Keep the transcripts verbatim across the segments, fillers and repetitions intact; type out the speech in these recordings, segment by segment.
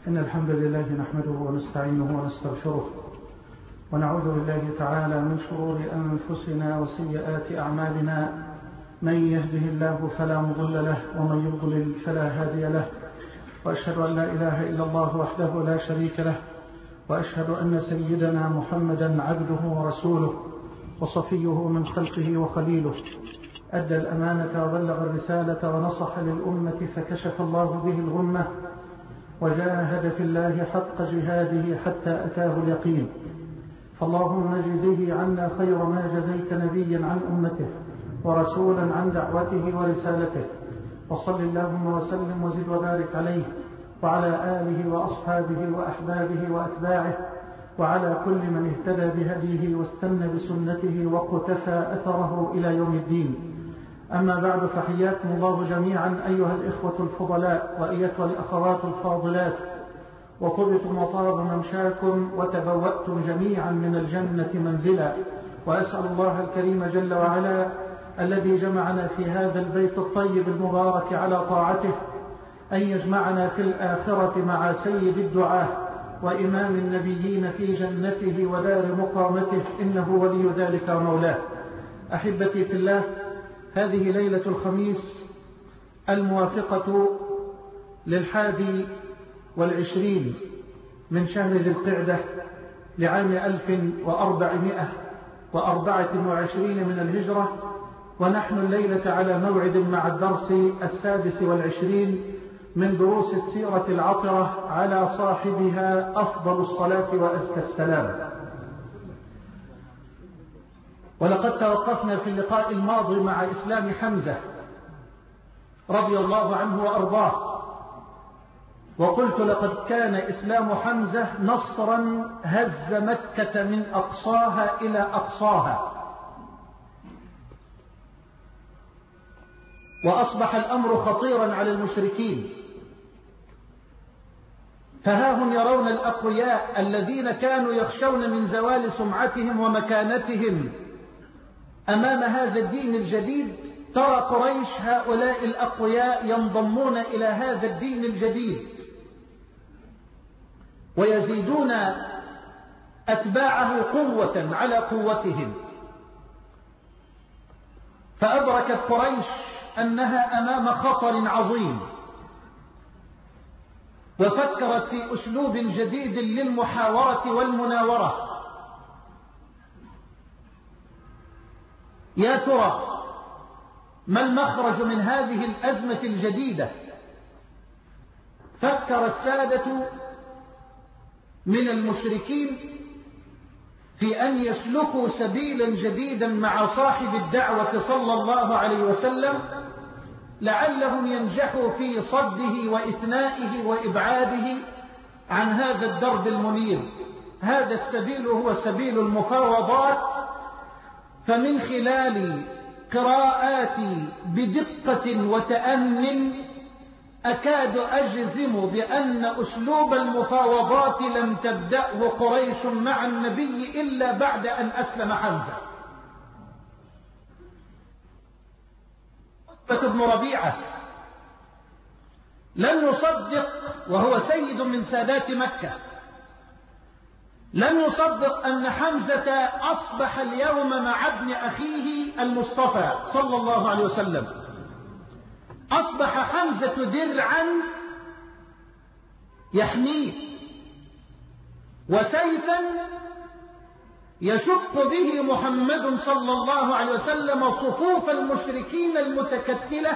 إن الحمد لله نحمده ونستعينه ونستغفره ونعوذ بالله تعالى من شرور أنفسنا وسيئات أعمالنا. من يهده الله فلا مضل له ومن يضلل فلا هادي له، وأشهد أن لا إله إلا الله وحده لا شريك له، وأشهد أن سيدنا محمدا عبده ورسوله وصفيه من خلقه وخليله، أدى الأمانة وبلغ الرسالة ونصح للأمة فكشف الله به الغمة، وجاهد في الله حق جهاده حتى أتاه اليقين. فاللهم اجزه عنا خير ما جزيت نبيا عن أمته ورسولا عن دعوته ورسالته، وصل اللهم وسلم وزد وبارك عليه وعلى آله وأصحابه وأحبابه وأتباعه وعلى كل من اهتدى بهديه واستنى بسنته وقتفى أثره إلى يوم الدين. أما بعد، فحياكم الله جميعا أيها الإخوة الفضلاء وأيتها الأخوات الفاضلات، وطبتم وطاب ممشاكم وتبوأتم جميعا من الجنة منزلا. وأسأل الله الكريم جل وعلا الذي جمعنا في هذا البيت الطيب المبارك على طاعته أن يجمعنا في الآخرة مع سيد الدعاة وإمام النبيين في جنته ودار مقامته، إنه ولي ذلك ومولاه. أحبتي في الله، هذه ليلة الخميس الموافقة للحادي والعشرين من شهر ذي القعدة لعام ألف وأربعمائة وأربعة وعشرين من الهجرة، ونحن الليلة على موعد مع الدرس السادس والعشرين من دروس السيرة العطرة على صاحبها أفضل الصلاة وأزكى السلام. ولقد توقفنا في اللقاء الماضي مع إسلام حمزة رضي الله عنه وأرضاه، وقلت لقد كان إسلام حمزة نصرا هز مكة من أقصاها إلى أقصاها، وأصبح الأمر خطيرا على المشركين. فها هم يرون الأقوياء الذين كانوا يخشون من زوال سمعتهم ومكانتهم أمام هذا الدين الجديد. ترى قريش هؤلاء الأقوياء ينضمون إلى هذا الدين الجديد ويزيدون أتباعه قوة على قوتهم. فأدركت قريش أنها أمام خطر عظيم، وفكرت في أسلوب جديد للمحاورة والمناورة. يا ترى ما المخرج من هذه الأزمة الجديدة؟ فكر السادة من المشركين في أن يسلكوا سبيلا جديدا مع صاحب الدعوة صلى الله عليه وسلم، لعلهم ينجحوا في صده وإثنائه وإبعاده عن هذا الدرب المنير. هذا السبيل هو سبيل المفاوضات. فمن خلال قراءاتي بدقة وتأن أكاد أجزم بأن أسلوب المفاوضات لم تبدأه قريش مع النبي إلا بعد أن أسلم حمزة. عتبة بن ربيعة لم يصدق، وهو سيد من سادات مكة، لم يصدق أن حمزة أصبح اليوم مع ابن أخيه المصطفى صلى الله عليه وسلم. أصبح حمزة درعا يحميه وسيفا يشق به محمد صلى الله عليه وسلم صفوف المشركين المتكتلة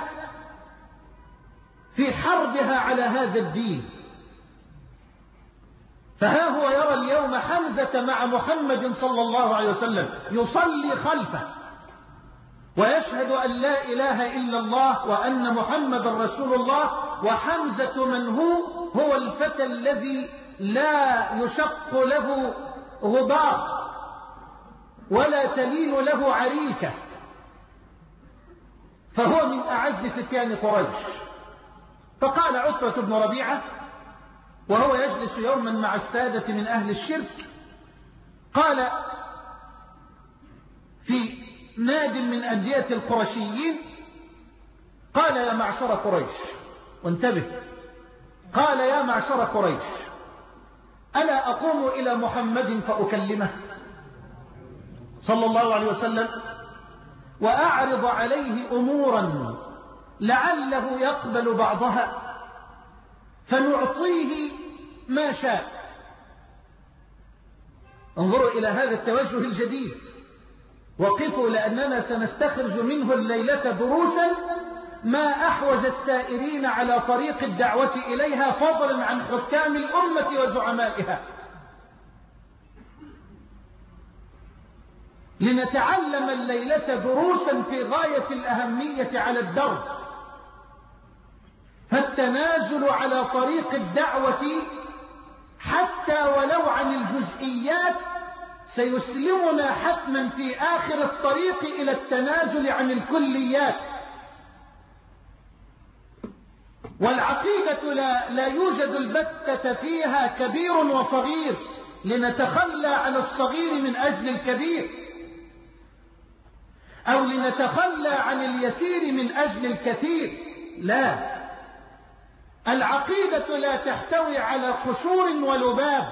في حربها على هذا الدين. فها هو يرى اليوم حمزة مع محمد صلى الله عليه وسلم يصلي خلفه ويشهد أن لا إله إلا الله وأن محمد رسول الله، وحمزة من هو هو الفتى الذي لا يشق له غبار ولا تلين له عريكة، فهو من أعز فتيان قريش. فقال عتبة بن ربيعة وهو يجلس يوما مع السادة من أهل الشرك، قال في ناد من أندية القرشيين، قال: يا معشر قريش، وانتبه، قال يا معشر قريش ألا أقوم إلى محمد فأكلمه صلى الله عليه وسلم وأعرض عليه أمورا لعله يقبل بعضها فنعطيه ما شاء. انظروا إلى هذا التوجه الجديد، وقفوا لأننا سنستخرج منه الليلة دروسا ما أحوج السائرين على طريق الدعوة إليها فضلا عن حكام الأمة وزعمائها، لنتعلم الليلة دروسا في غاية الأهمية على الدرب. فالتنازل على طريق الدعوة حتى ولو عن الجزئيات سيسلمنا حتما في آخر الطريق إلى التنازل عن الكليات. والعقيدة لا, لا يوجد البتة فيها كبير وصغير لنتخلى عن الصغير من أجل الكبير، أو لنتخلى عن اليسير من أجل الكثير. لا، العقيدة لا تحتوي على قشور ولباب،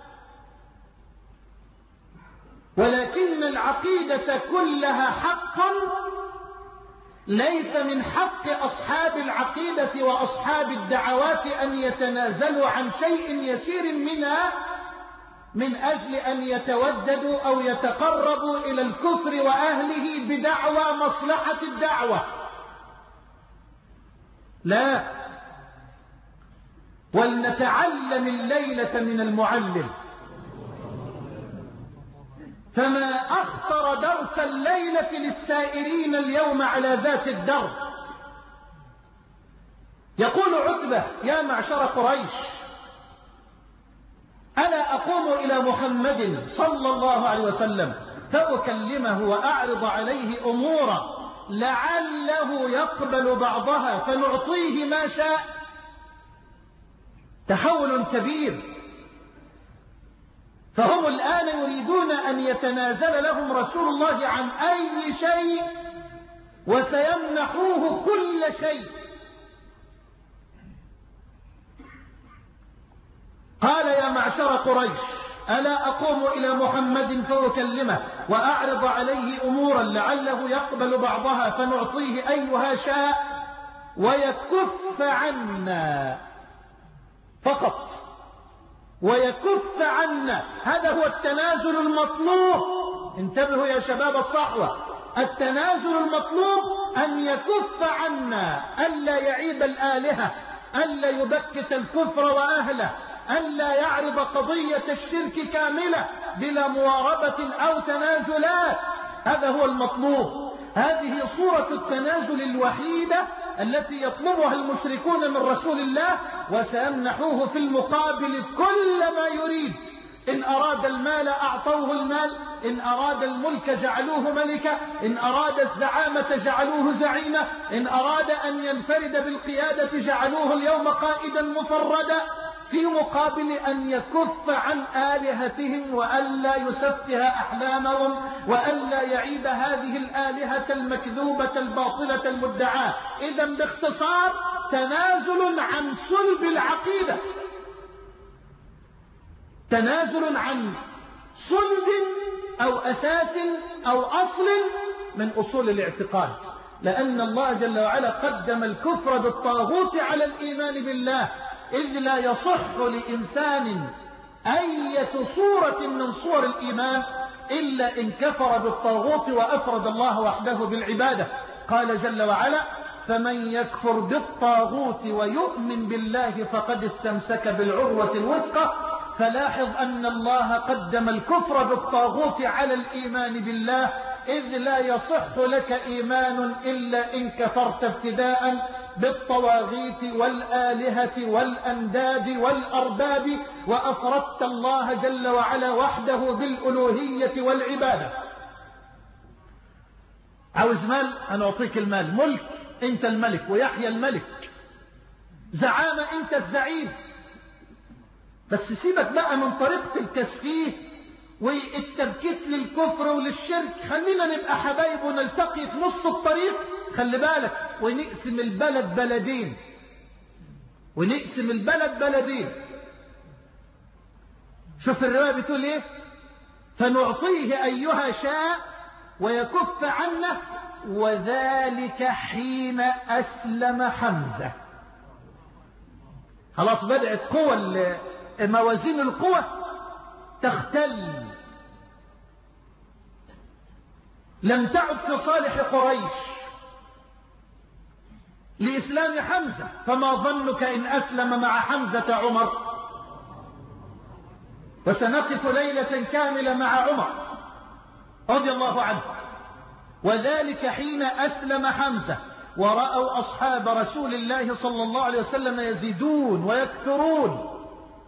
ولكن العقيدة كلها حق. ليس من حق أصحاب العقيدة وأصحاب الدعوات أن يتنازلوا عن شيء يسير منها من أجل أن يتوددوا أو يتقربوا إلى الكفر وأهله بدعوى مصلحة الدعوة. لا، ولنتعلم الليلة من المعلم. فما أخطر درس الليلة للسائرين اليوم على ذات الدرب. يقول عتبة يا معشر قريش ألا أقوم إلى محمد صلى الله عليه وسلم فأكلمه وأعرض عليه أمورا لعله يقبل بعضها فنعطيه ما شاء. تحول كبير، فهم الآن يريدون أن يتنازل لهم رسول الله عن أي شيء وسيمنحوه كل شيء. قال يا معشر قريش ألا أقوم إلى محمد فأكلمه وأعرض عليه أمورا لعله يقبل بعضها فنعطيه أيها شاء ويكف عنا فقط، ويكف عنا. هذا هو التنازل المطلوب. انتبهوا يا شباب الصحوة، التنازل المطلوب أن يكف عنا، ألا يعيب الآلهة، ألا يبكت الكفر وأهله، ألا يعرض قضية الشرك كاملة بلا مواربة أو تنازلات. هذا هو المطلوب. هذه صورة التنازل الوحيدة التي يطلبها المشركون من رسول الله، وسيمنحوه في المقابل كل ما يريد. إن أراد المال أعطوه المال، إن أراد الملك جعلوه ملكا، إن أراد الزعامة جعلوه زعيمة، إن أراد أن ينفرد بالقيادة جعلوه اليوم قائدا مفردا، في مقابل أن يكف عن آلهتهم وألا يسفه أحلامهم وألا يعيد هذه الآلهة المكذوبة الباطلة المدعاة. إذا باختصار تنازل عن صلب العقيدة، تنازل عن صلب أو أساس أو أصل من أصول الاعتقاد، لأن الله جل وعلا قدم الكفر بالطاغوت على الإيمان بالله، إذ لا يصح لإنسان أية صورة من صور الإيمان إلا إن كفر بالطاغوت وأفرد الله وحده بالعبادة. قال جل وعلا فمن يكفر بالطاغوت ويؤمن بالله فقد استمسك بالعروة الوثقى. فلاحظ أن الله قدم الكفر بالطاغوت على الإيمان بالله، إذ لا يصح لك إيمان إلا إن كفرت ابتداء بالطواغيت والآلهة والأنداد والأرباب وأفردت الله جل وعلا وحده بالألوهية والعبادة. عاوز مال؟ أنا أعطيك المال. ملك؟ أنت الملك ويحيى الملك. زعامة؟ أنت الزعيم. بس سيبك بقى من طريقة التسفيه والتبكيت للكفر وللشرك. خلينا نبقى حبايب ونلتقي في نص الطريق، خلي بالك، ونقسم البلد بلدين، ونقسم البلد بلدين. شوف الرواية بتقول ايه؟ فنعطيه أيها شاء ويكف عنه، وذلك حين أسلم حمزة. خلاص بدأت قوى موازين القوى تختل، لم تعد في صالح قريش لإسلام حمزة، فما ظنك إن أسلم مع حمزة عمر؟ وسنقف ليلة كاملة مع عمر رضي الله عنه. وذلك حين أسلم حمزة ورأوا أصحاب رسول الله صلى الله عليه وسلم يزيدون ويكثرون،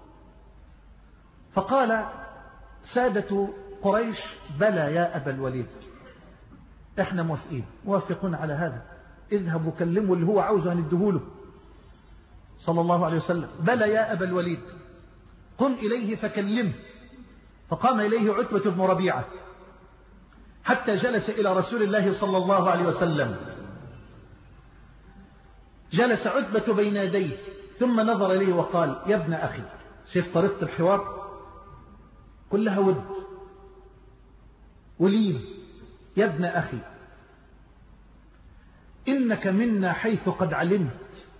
فقال سادة قريش بلى يا أبا الوليد، احنا موافقين موافقون على هذا، اذهبوا كلموا اللي هو عاوزه هندهوله صلى الله عليه وسلم. بلى يا أبا الوليد، قم إليه فكلمه. فقام إليه عتبة بن ربيعة حتى جلس إلى رسول الله صلى الله عليه وسلم. جلس عتبة بين يديه ثم نظر إليه وقال يا ابن أخي. شوف طريقة الحوار كلها ود ولين. يا ابن أخي إنك منا حيث قد علمت،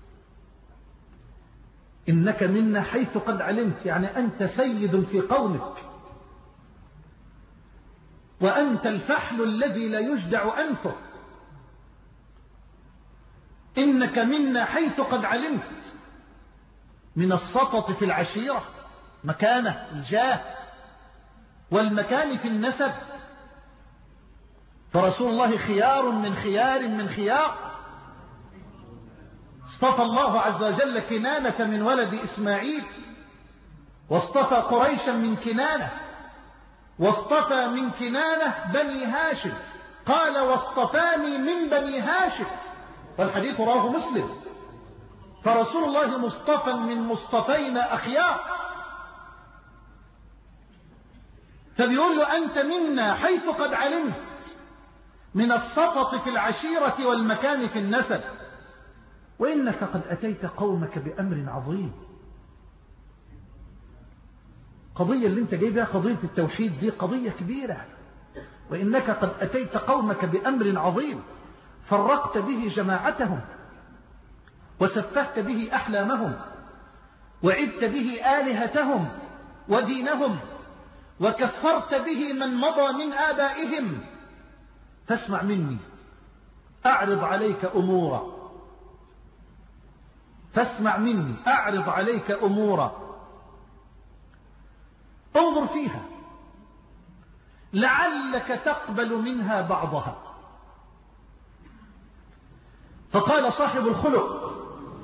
إنك منا حيث قد علمت، يعني أنت سيد في قومك، وأنت الفحل الذي لا يجدع أنفه. إنك منا حيث قد علمت، من السطط في العشيرة، مكانة الجاه، والمكان في النسب. فرسول الله خيار من خيار من خيار. اصطفى الله عز وجل كنانة من ولد إسماعيل، واصطفى قريشا من كنانة، واصطفى من كنانة بني هاشم. قال واصطفاني من بني هاشم، والحديث رواه مسلم. فرسول الله مصطفى من مصطفين أخيار. فبيقول له أنت منا حيث قد علمت، من السطط في العشيرة والمكان في النسب، وإنك قد أتيت قومك بأمر عظيم. قضية اللي انت جايبها قضية التوحيد دي قضية كبيرة، وإنك قد أتيت قومك بأمر عظيم، فرقت به جماعتهم، وسفهت به أحلامهم، وعدت به آلهتهم ودينهم، وكفرت به من مضى من آبائهم. فاسمع مني، أعرض عليك أمورا، فاسمع مني أعرض عليك أمورا، انظر فيها لعلك تقبل منها بعضها. فقال صاحب الخلق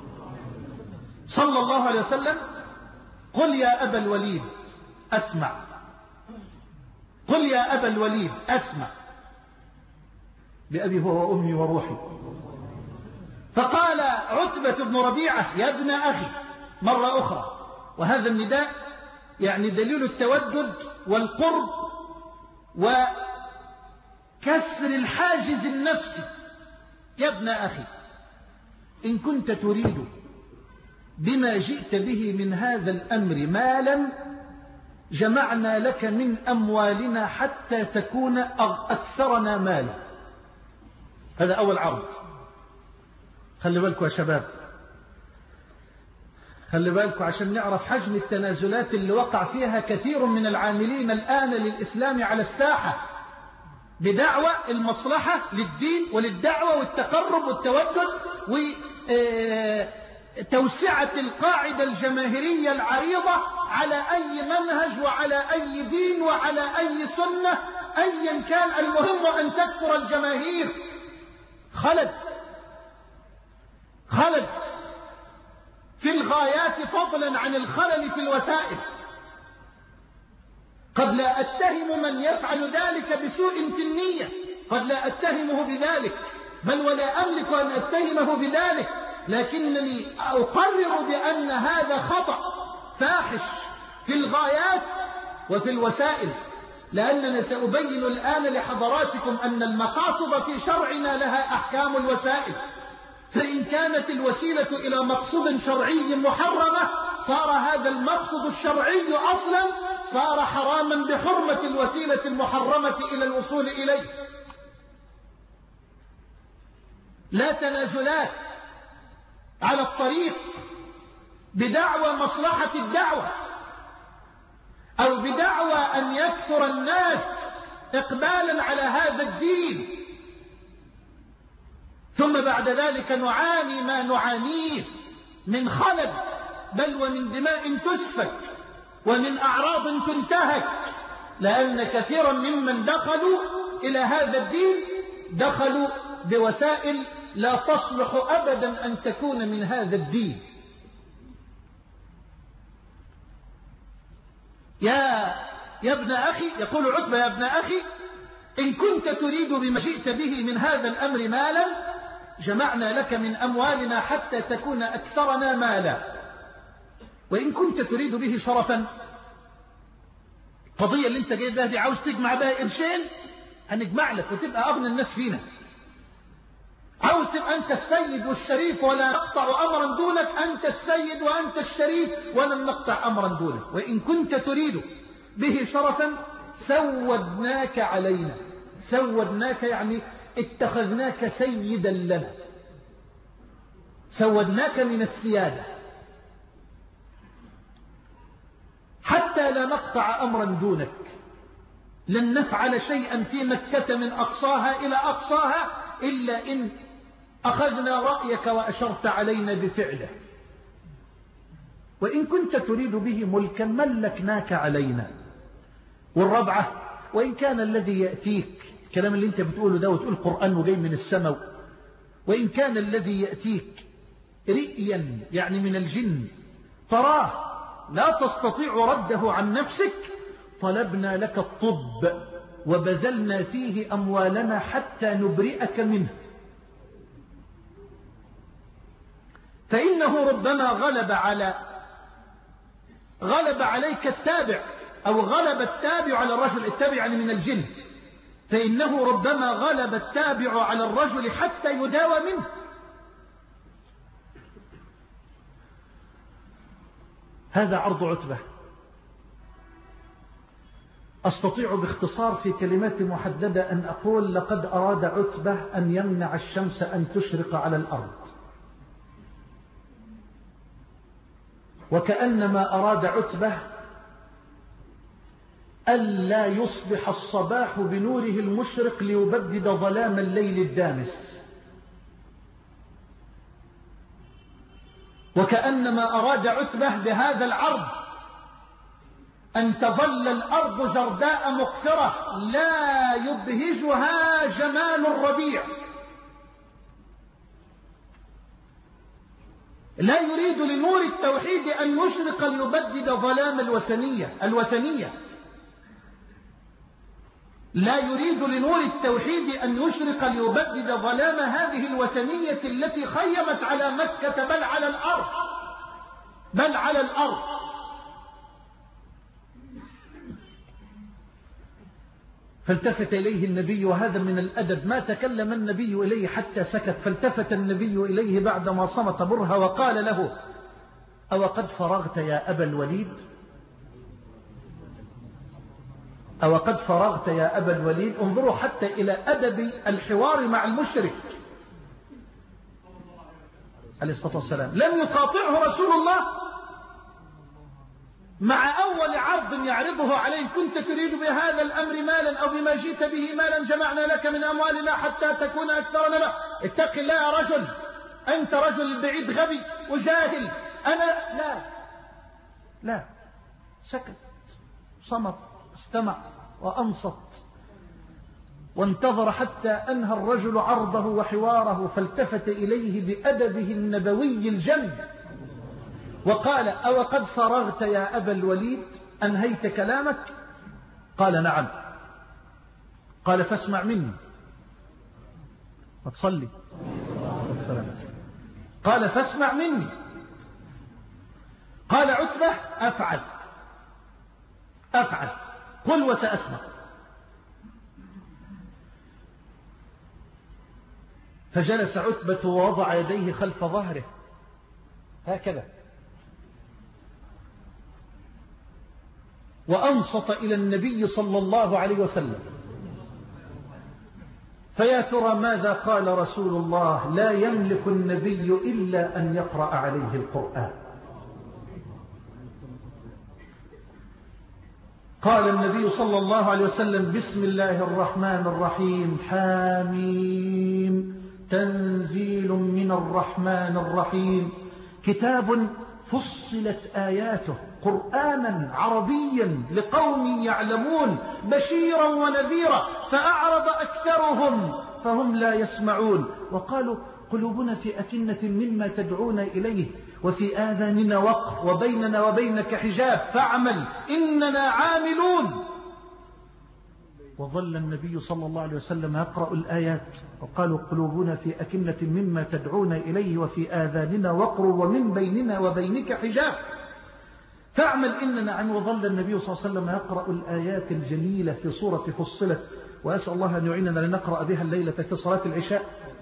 صلى الله عليه وسلم قل يا أبا الوليد أسمع، قل يا أبا الوليد أسمع، بأبي هو وأمي وروحي. فقال عتبة بن ربيعة يا ابن أخي مرة أخرى، وهذا النداء يعني دليل التودد والقرب وكسر الحاجز النفسي. يا ابن أخي إن كنت تريد بما جئت به من هذا الأمر مالا، جمعنا لك من أموالنا حتى تكون أكثرنا مالا. هذا أول عرض. خلي بالكم يا شباب، خلي بالكم عشان نعرف حجم التنازلات اللي وقع فيها كثير من العاملين الآن للإسلام على الساحة، بدعوة المصلحة للدين وللدعوة والتقرب والتودد وتوسعة القاعدة الجماهيرية العريضة على أي منهج وعلى أي دين وعلى أي سنة أيا كان، المهم أن تكثر الجماهير. خلد خلد في الغايات فضلا عن الخلل في الوسائل. قد لا أتهم من يفعل ذلك بسوء في النية، قد لا أتهمه بذلك، بل ولا أملك أن أتهمه بذلك، لكنني أقرر بأن هذا خطأ فاحش في الغايات وفي الوسائل، لأننا سأبين الآن لحضراتكم أن المقاصد في شرعنا لها أحكام الوسائل. فإن كانت الوسيلة إلى مقصود شرعي محرمة صار هذا المقصد الشرعي أصلا صار حراما بحرمة الوسيلة المحرمة إلى الوصول إليه. لا تنازلات على الطريق بدعوى مصلحة الدعوة أو بدعوى أن يكثر الناس إقبالا على هذا الدين، ثم بعد ذلك نعاني ما نعانيه من خلل بل ومن دماء تسفك ومن أعراض تنتهك، لأن كثيرا ممن دخلوا إلى هذا الدين دخلوا بوسائل لا تصلح أبدا أن تكون من هذا الدين. يا يا ابن أخي، يقول عتبة: يا ابن أخي، إن كنت تريد بما جئت به من هذا الأمر مالا جمعنا لك من أموالنا حتى تكون أكثرنا مالا، وإن كنت تريد به شرفا، القضية اللي انت جاي بها دي عاوز تجمع بها قرشين هنجمع لك وتبقى أغنى الناس فينا، عاوز تبقى أنت السيد والشريف ولا نقطع أمرا دونك، أنت السيد وأنت الشريف ولن نقطع أمرا دونك، وإن كنت تريد به شرفا سودناك علينا. سودناك يعني اتخذناك سيدا لنا، سودناك من السيادة حتى لا نقطع أمرا دونك، لن نفعل شيئا في مكة من أقصاها إلى أقصاها إلا إن أخذنا رأيك وأشرت علينا بفعله، وإن كنت تريد به ملكا ملكناك علينا. والرابعة: وإن كان الذي يأتيك، الكلام اللي انت بتقوله ده وتقول قرآن وجاي من السماء، وإن كان الذي يأتيك رئيا يعني من الجن تراه لا تستطيع رده عن نفسك، طلبنا لك الطب وبذلنا فيه أموالنا حتى نبرئك منه، فإنه ربما غلب على غلب عليك التابع أو غلب التابع على الرجل، التابع يعني من الجن، فإنه ربما غلب التابع على الرجل حتى يداوى منه. هذا عرض عتبة. أستطيع باختصار في كلمات محددة أن أقول: لقد أراد عتبة أن يمنع الشمس أن تشرق على الأرض، وكأنما أراد عتبة ألا يصبح الصباح بنوره المشرق ليبدد ظلام الليل الدامس، وكأنما أراد عتبة بهذا العرض أن تظل الأرض جرداء مقفرة لا يبهجها جمال الربيع. لا يريد لنور التوحيد أن يشرق ليبدد ظلام الوثنية الوثنية لا يريد لنور التوحيد أن يشرق ليبدد ظلام هذه الوثنية التي خيمت على مكة بل على الأرض بل على الأرض فالتفت إليه النبي، وهذا من الأدب، ما تكلم النبي إليه حتى سكت، فالتفت النبي إليه بعدما صمت برها وقال له: أو قد فرغت يا أبا الوليد؟ أو قد فرغت يا أبا الوليد؟ انظروا حتى إلى أدب الحوار مع المشرك عليه الصلاة والسلام. لم يقاطعه رسول الله مع أول عرض يعرضه عليه: كنت تريد بهذا الأمر مالا أو بما جئت به مالا جمعنا لك من أموالنا حتى تكون أكثرنا به. اتق الله يا رجل، أنت رجل بعيد غبي وجاهل. أنا لا لا سكت، صمت، استمع وأنصت وانتظر حتى أنهى الرجل عرضه وحواره، فالتفت إليه بأدبه النبوي الجم وقال: أو قد فرغت يا أبا الوليد؟ أنهيت كلامك؟ قال: نعم. قال: فاسمع مني وتصلي. قال: فاسمع مني. قال عتبة: أفعل أفعل قل وسأسمع. فجلس عتبة ووضع يديه خلف ظهره هكذا، وأنصت إلى النبي صلى الله عليه وسلم. فيا ترى ماذا قال رسول الله؟ لا يملك النبي إلا أن يقرأ عليه القرآن. قال النبي صلى الله عليه وسلم: بسم الله الرحمن الرحيم، حاميم، تنزيل من الرحمن الرحيم، كتاب فصلت آياته قرآنا عربيا لقوم يعلمون، بشيرا ونذيرا، فأعرض أكثرهم فهم لا يسمعون، وقالوا قلوبنا في أكنة مما تدعون إليه وفي آذاننا وقر وبيننا وبينك حجاب فاعمل إننا عاملون. وظل النبي صلى الله عليه وسلم يقرأ الآيات، وقالوا قلوبنا في أكنة مما تدعون إليه وفي آذاننا وقر ومن بيننا وبينك حجاب فاعمل إننا عن. وظل النبي صلى الله عليه وسلم يقرأ الآيات الجليلة في سورة فصلت، وأسأل الله أن يعيننا لنقرأ بها الليلة في صلاة العشاء،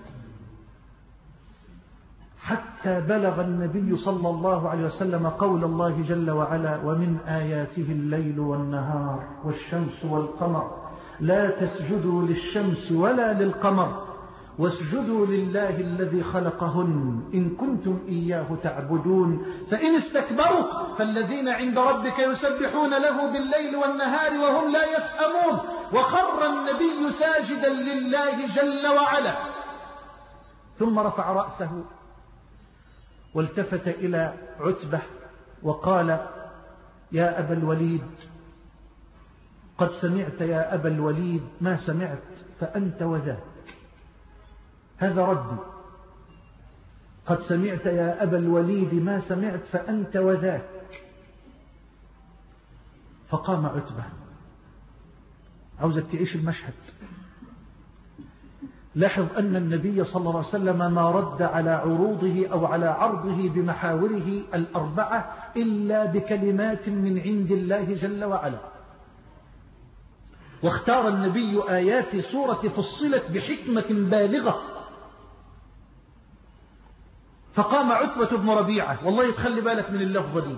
حتى بلغ النبي صلى الله عليه وسلم قول الله جل وعلا: ومن آياته الليل والنهار والشمس والقمر لا تسجدوا للشمس ولا للقمر واسجدوا لله الذي خلقهن إن كنتم إياه تعبدون فإن استكبروا فالذين عند ربك يسبحون له بالليل والنهار وهم لا يسأمون. وخر النبي ساجدا لله جل وعلا، ثم رفع رأسه والتفت إلى عتبة وقال: يا أبا الوليد، قد سمعت يا أبا الوليد ما سمعت فأنت وذاك. هذا ردي. قد سمعت يا أبا الوليد ما سمعت فأنت وذاك. فقام عتبة. عاوزك تعيش المشهد. لاحظ أن النبي صلى الله عليه وسلم ما رد على عروضه أو على عرضه بمحاوره الأربعة إلا بكلمات من عند الله جل وعلا. واختار النبي آيات سورة فصلت بحكمة بالغة. فقام عتبة بن ربيعة، والله يتخلي بالك من اللفظة دي،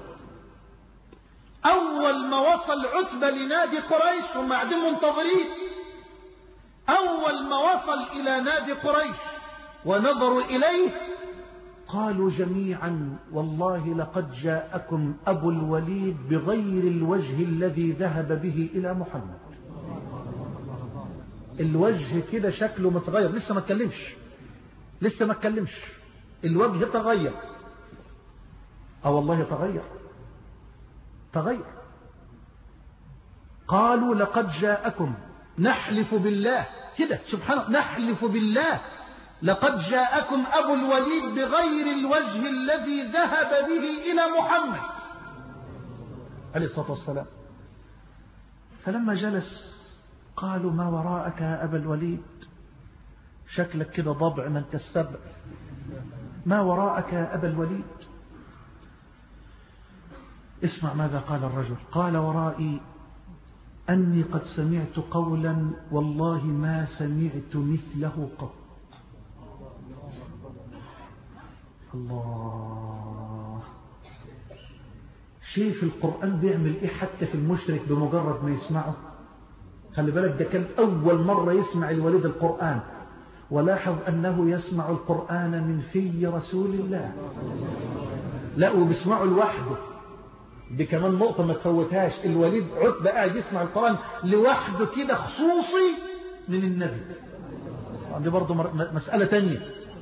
أول ما وصل عتبة لنادي قريش هم قاعدين منتظرين، أول ما وصل إلى نادي قريش ونظروا إليه قالوا جميعا: والله لقد جاءكم أبو الوليد بغير الوجه الذي ذهب به إلى محمد. الوجه كده شكله متغير، لسه ما اتكلمش لسه ما اتكلمش الوجه تغير. اه والله تغير تغير. قالوا: لقد جاءكم، نحلف بالله كده سبحان الله، نحلف بالله لقد جاءكم أبو الوليد بغير الوجه الذي ذهب به إلى محمد عليه الصلاة والسلام. فلما جلس قالوا: ما وراءك يا أبا الوليد؟ شكلك كده ضبع من كالسبع. ما وراءك يا أبا الوليد؟ اسمع ماذا قال الرجل. قال: ورائي أني قد سمعت قولا والله ما سمعت مثله قط. الله. شايف القرآن بيعمل إيه حتى في المشرك بمجرد ما يسمعه؟ خلي بالك ده كان أول مرة يسمع الوليد القرآن، ولاحظ أنه يسمع القرآن من في رسول الله. لا وبيسمعه لوحده. دي كمان نقطة ما تفوتهاش. الوليد عتبة قاعد يسمع القرآن لوحده كده خصوصي من النبي. دي برضو مسألة تانية.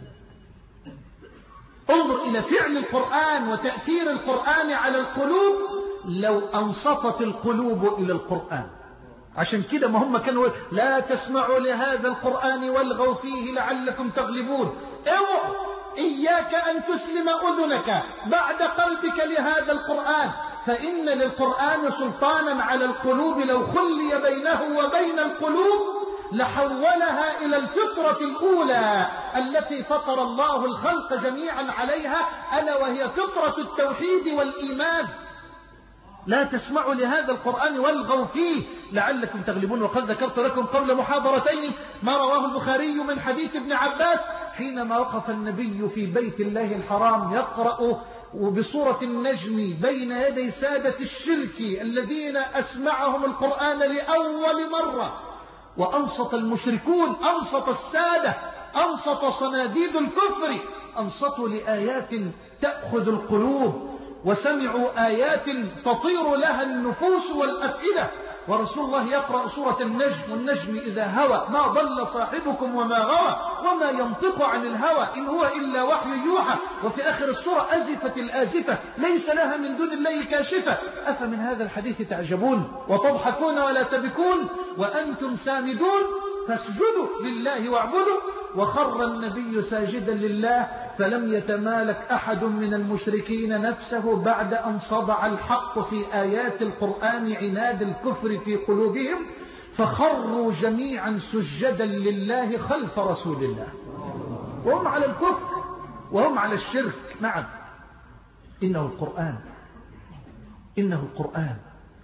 انظر إلى فعل القرآن وتأثير القرآن على القلوب لو أنصتت القلوب إلى القرآن. عشان كده ما هم كانوا لا تسمعوا لهذا القرآن والغوا فيه لعلكم تغلبون. اوعوا، إياك أن تسلم أذنك بعد قلبك لهذا القرآن، فإن للقرآن سلطانا على القلوب لو خلي بينه وبين القلوب لحولها إلى الفطرة الأولى التي فطر الله الخلق جميعا عليها، ألا وهي فطرة التوحيد والإيمان. لا تسمعوا لهذا القرآن والغوا فيه لعلكم تغلبون. وقد ذكرت لكم قبل محاضرتين ما رواه البخاري من حديث ابن عباس حينما وقف النبي في بيت الله الحرام يقرأ وبصورة النجم بين يدي سادة الشرك الذين أسمعهم القرآن لأول مرة، وأنصت المشركون، أنصت السادة، أنصت صناديد الكفر، أنصتوا لآيات تأخذ القلوب، وسمعوا آيات تطير لها النفوس والأفئدة. ورسول الله يقرأ سورة النجم، والنجم إذا هوى ما ضل صاحبكم وما غوى وما ينطق عن الهوى إن هو إلا وحي يوحى. وفي آخر السورة أزفت الآزفة ليس لها من دون الله كاشفة. أفمن هذا الحديث تعجبون وتضحكون ولا تبكون وأنتم سامدون فاسجدوا لله واعبدوا. وخر النبي ساجدا لله فلم يتمالك أحد من المشركين نفسه بعد أن صدع الحق في آيات القرآن عناد الكفر في قلوبهم، فخروا جميعا سجدا لله خلف رسول الله، وهم على الكفر وهم على الشرك. نعم، إنه القرآن، إنه القرآن.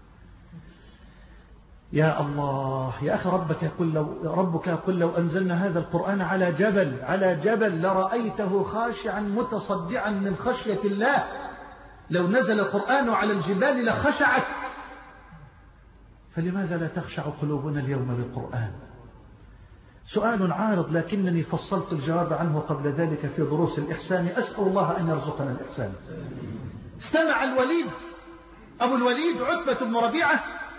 يا الله يا أخي، ربك يقول لو ربك يقول لو أنزلنا هذا القرآن على جبل على جبل لرأيته خاشعا متصدعا من خشية الله. لو نزل القرآن على الجبال لخشعت. فلماذا لا تخشع قلوبنا اليوم للقرآن؟ سؤال عارض لكنني فصلت الجواب عنه قبل ذلك في دروس الإحسان. أسأل الله أن يرزقنا الإحسان. استمع الوليد أبو الوليد عتبة بن ربيعة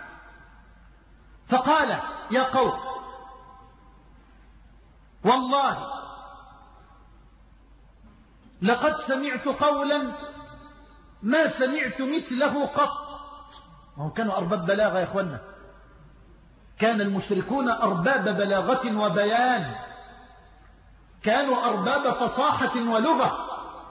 فقال: يا قوم، والله لقد سمعت قولا ما سمعت مثله قط. وهم كانوا أرباب بلاغة يا أخوانا، كان المشركون أرباب بلاغة وبيان، كانوا أرباب فصاحة ولغة.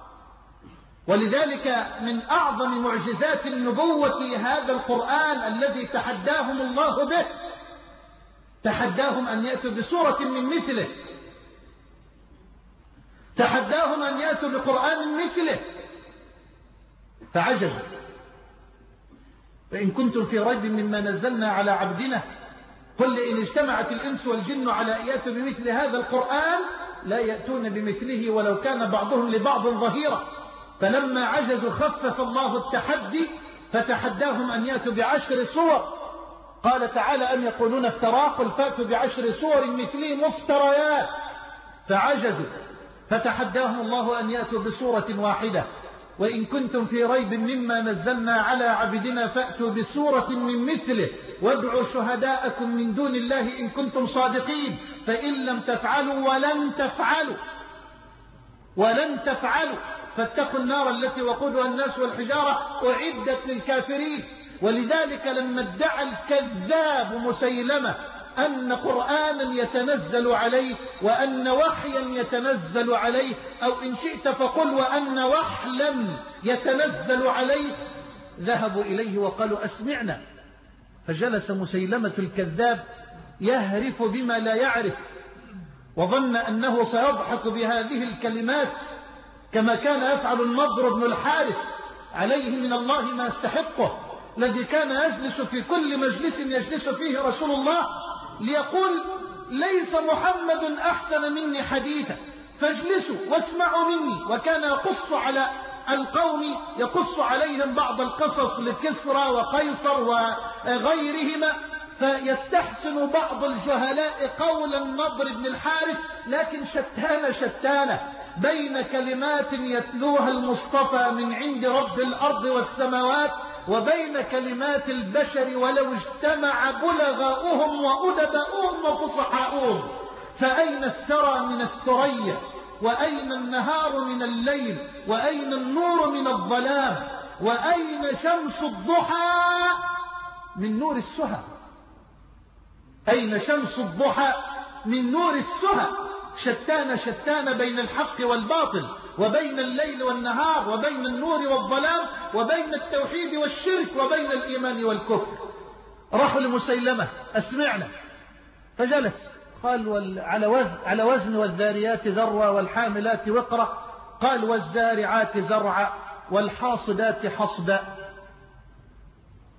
ولذلك من أعظم معجزات النبوة هذا القرآن الذي تحداهم الله به، تحداهم أن يأتوا بسورة من مثله، تحداهم أن يأتوا بقرآن مثله فعجزوا. فإن كنتم في ريب مما نزلنا على عبدنا قل إن اجتمعت الإنس والجن على أن يأتوا بمثل هذا القرآن لا يأتون بمثله ولو كان بعضهم لبعض ظهيرا. فلما عجزوا خفف الله التحدي فتحداهم أن يأتوا بعشر صور. قال تعالى: أم يقولون افتراه؟ قل فأتوا بعشر صور مثله مفتريات. فعجزوا فتحداهم الله أن يأتوا بصورة واحدة. وإن كنتم في ريب مما نزلنا على عبدنا فأتوا بسورة من مثله وادعوا شهداءكم من دون الله إن كنتم صادقين. فإن لم تفعلوا ولن تفعلوا ولن تفعلوا فاتقوا النار التي وقودها الناس والحجارة أعدت للكافرين. ولذلك لما ادعى الكذاب مسيلمة أن قرآنا يتنزل عليه وأن وحيا يتنزل عليه، أو إن شئت فقل وأن وحلا يتنزل عليه، ذهبوا إليه وقالوا أسمعنا. فجلس مسيلمة الكذاب يهرف بما لا يعرف، وظن أنه سيضحك بهذه الكلمات كما كان يفعل النضر بن الحارث عليه من الله ما يستحقه، الذي كان يجلس في كل مجلس يجلس فيه رسول الله ليقول: ليس محمد أحسن مني حديثا فاجلسوا واسمعوا مني. وكان يقص على القوم يقص عليهم بعض القصص لكسرى وقيصر وغيرهما، فيستحسن بعض الجهلاء قول النضر بن الحارث، لكن شتان شتان بين كلمات يتلوها المصطفى من عند رب الأرض والسماوات وبين كلمات البشر ولو اجتمع بلغاؤهم وأدباؤهم وفصحاؤهم. فأين الثرى من الثريا؟ وأين النهار من الليل؟ وأين النور من الظلام؟ وأين شمس الضحى من نور السهى؟ أين شمس الضحى من نور السهى؟ شتان شتان بين الحق والباطل، وبين الليل والنهار، وبين النور والظلام، وبين التوحيد والشرك، وبين الإيمان والكفر. راحوا لمسيلمة: أسمعنا. فجلس قال: على وزن, على وزن والذاريات ذرة والحاملات وقرة. قال: والزارعات زرعا والحاصدات حصدا.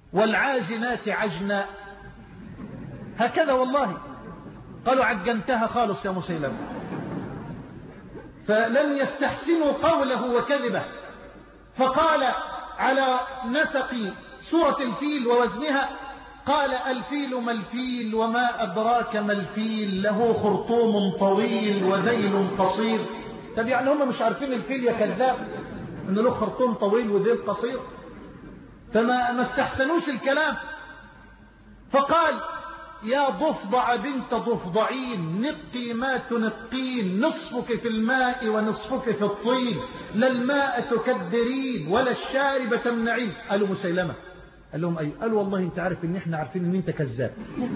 والعاجنات عجنا. هكذا والله. قالوا عجنتها خالص يا مسيلمة. فلم يستحسنوا قوله وكذبه، فقال على نسق سورة الفيل ووزنها، قال الفيل ما الفيل وما أدراك ما الفيل له خرطوم طويل وذيل قصير. طب يعني هم مش عارفين الفيل يا كذاب انه له خرطوم طويل وذيل قصير؟ فما ما استحسنوش الكلام. فقال يا ضفدع بنت ضفدعين نقي ما تنقين، نصفك في الماء ونصفك في الطين، لا الماء تكدرين ولا الشارب تمنعين. قالوا مسيلمة. قال لهم أيوه. قالوا والله انت عارف ان احنا عارفين ان انت كذاب.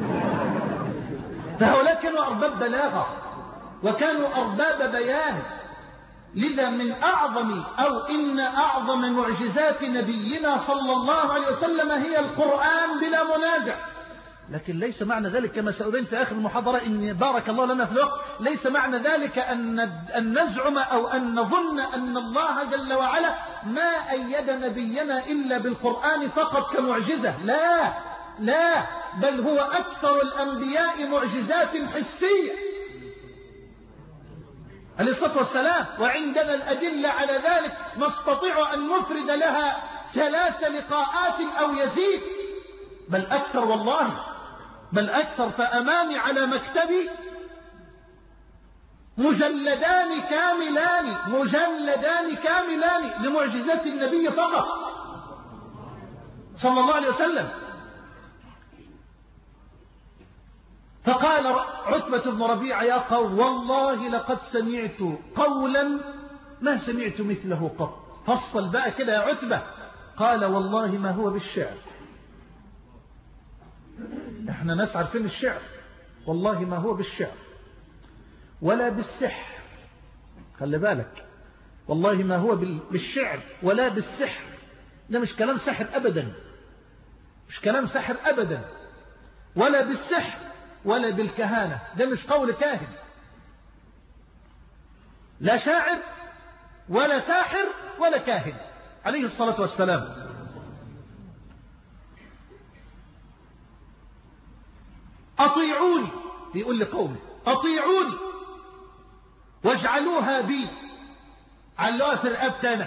فهؤلاء كانوا أرباب بلاغة وكانوا أرباب بيان. لذا من أعظم أو إن أعظم معجزات نبينا صلى الله عليه وسلم هي القرآن بلا منازع. لكن ليس معنى ذلك كما سأبين في آخر المحاضرة إن بارك الله لنا في الوقت، ليس معنى ذلك أن أن نزعم أو أن نظن أن الله جل وعلا ما أيد نبينا إلا بالقرآن فقط كمعجزة. لا لا، بل هو أكثر الأنبياء معجزات حسية عليه الصلاة والسلام، وعندنا الأدلة على ذلك نستطيع أن نفرد لها ثلاث لقاءات أو يزيد، بل أكثر والله، بل أكثر. فأمامي على مكتبي مجلدان كاملان مجلدان كاملان لمعجزات النبي فقط صلى الله عليه وسلم. فقال عتبة بن ربيعة يا قوم والله لقد سمعت قولا ما سمعت مثله قط. فصل بقى كده يا عتبة. قال والله ما هو بالشعر. احنا ناس عارفين الشعر. والله ما هو بالشعر ولا بالسحر. خلي بالك، والله ما هو بالشعر ولا بالسحر. ده مش كلام سحر أبدا، مش كلام سحر أبدا، ولا بالسحر ولا بالكهانة. ده مش قول كاهن، لا شاعر ولا ساحر ولا كاهن عليه الصلاة والسلام. أطيعوني، بيقول لقومه أطيعوني واجعلوها بي، علوها في رقبتنا،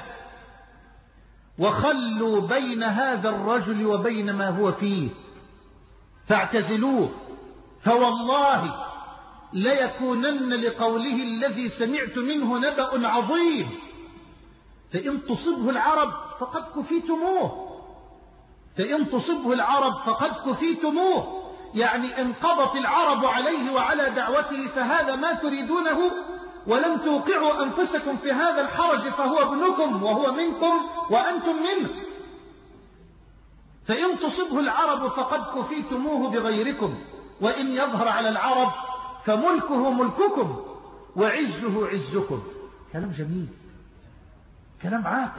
وخلوا بين هذا الرجل وبين ما هو فيه فاعتزلوه، فوالله ليكونن لقوله الذي سمعت منه نبأ عظيم، فإن تصبه العرب فقد كفيتموه، فإن تصبه العرب فقد كفيتموه. يعني انقضت العرب عليه وعلى دعوته فهذا ما تريدونه، ولم توقعوا أنفسكم في هذا الحرج، فهو ابنكم وهو منكم وأنتم منه. فإن تصبه العرب فقد كفيتموه بغيركم، وإن يظهر على العرب فملكه ملككم وعزه عزكم. كلام جميل، كلام عاقل.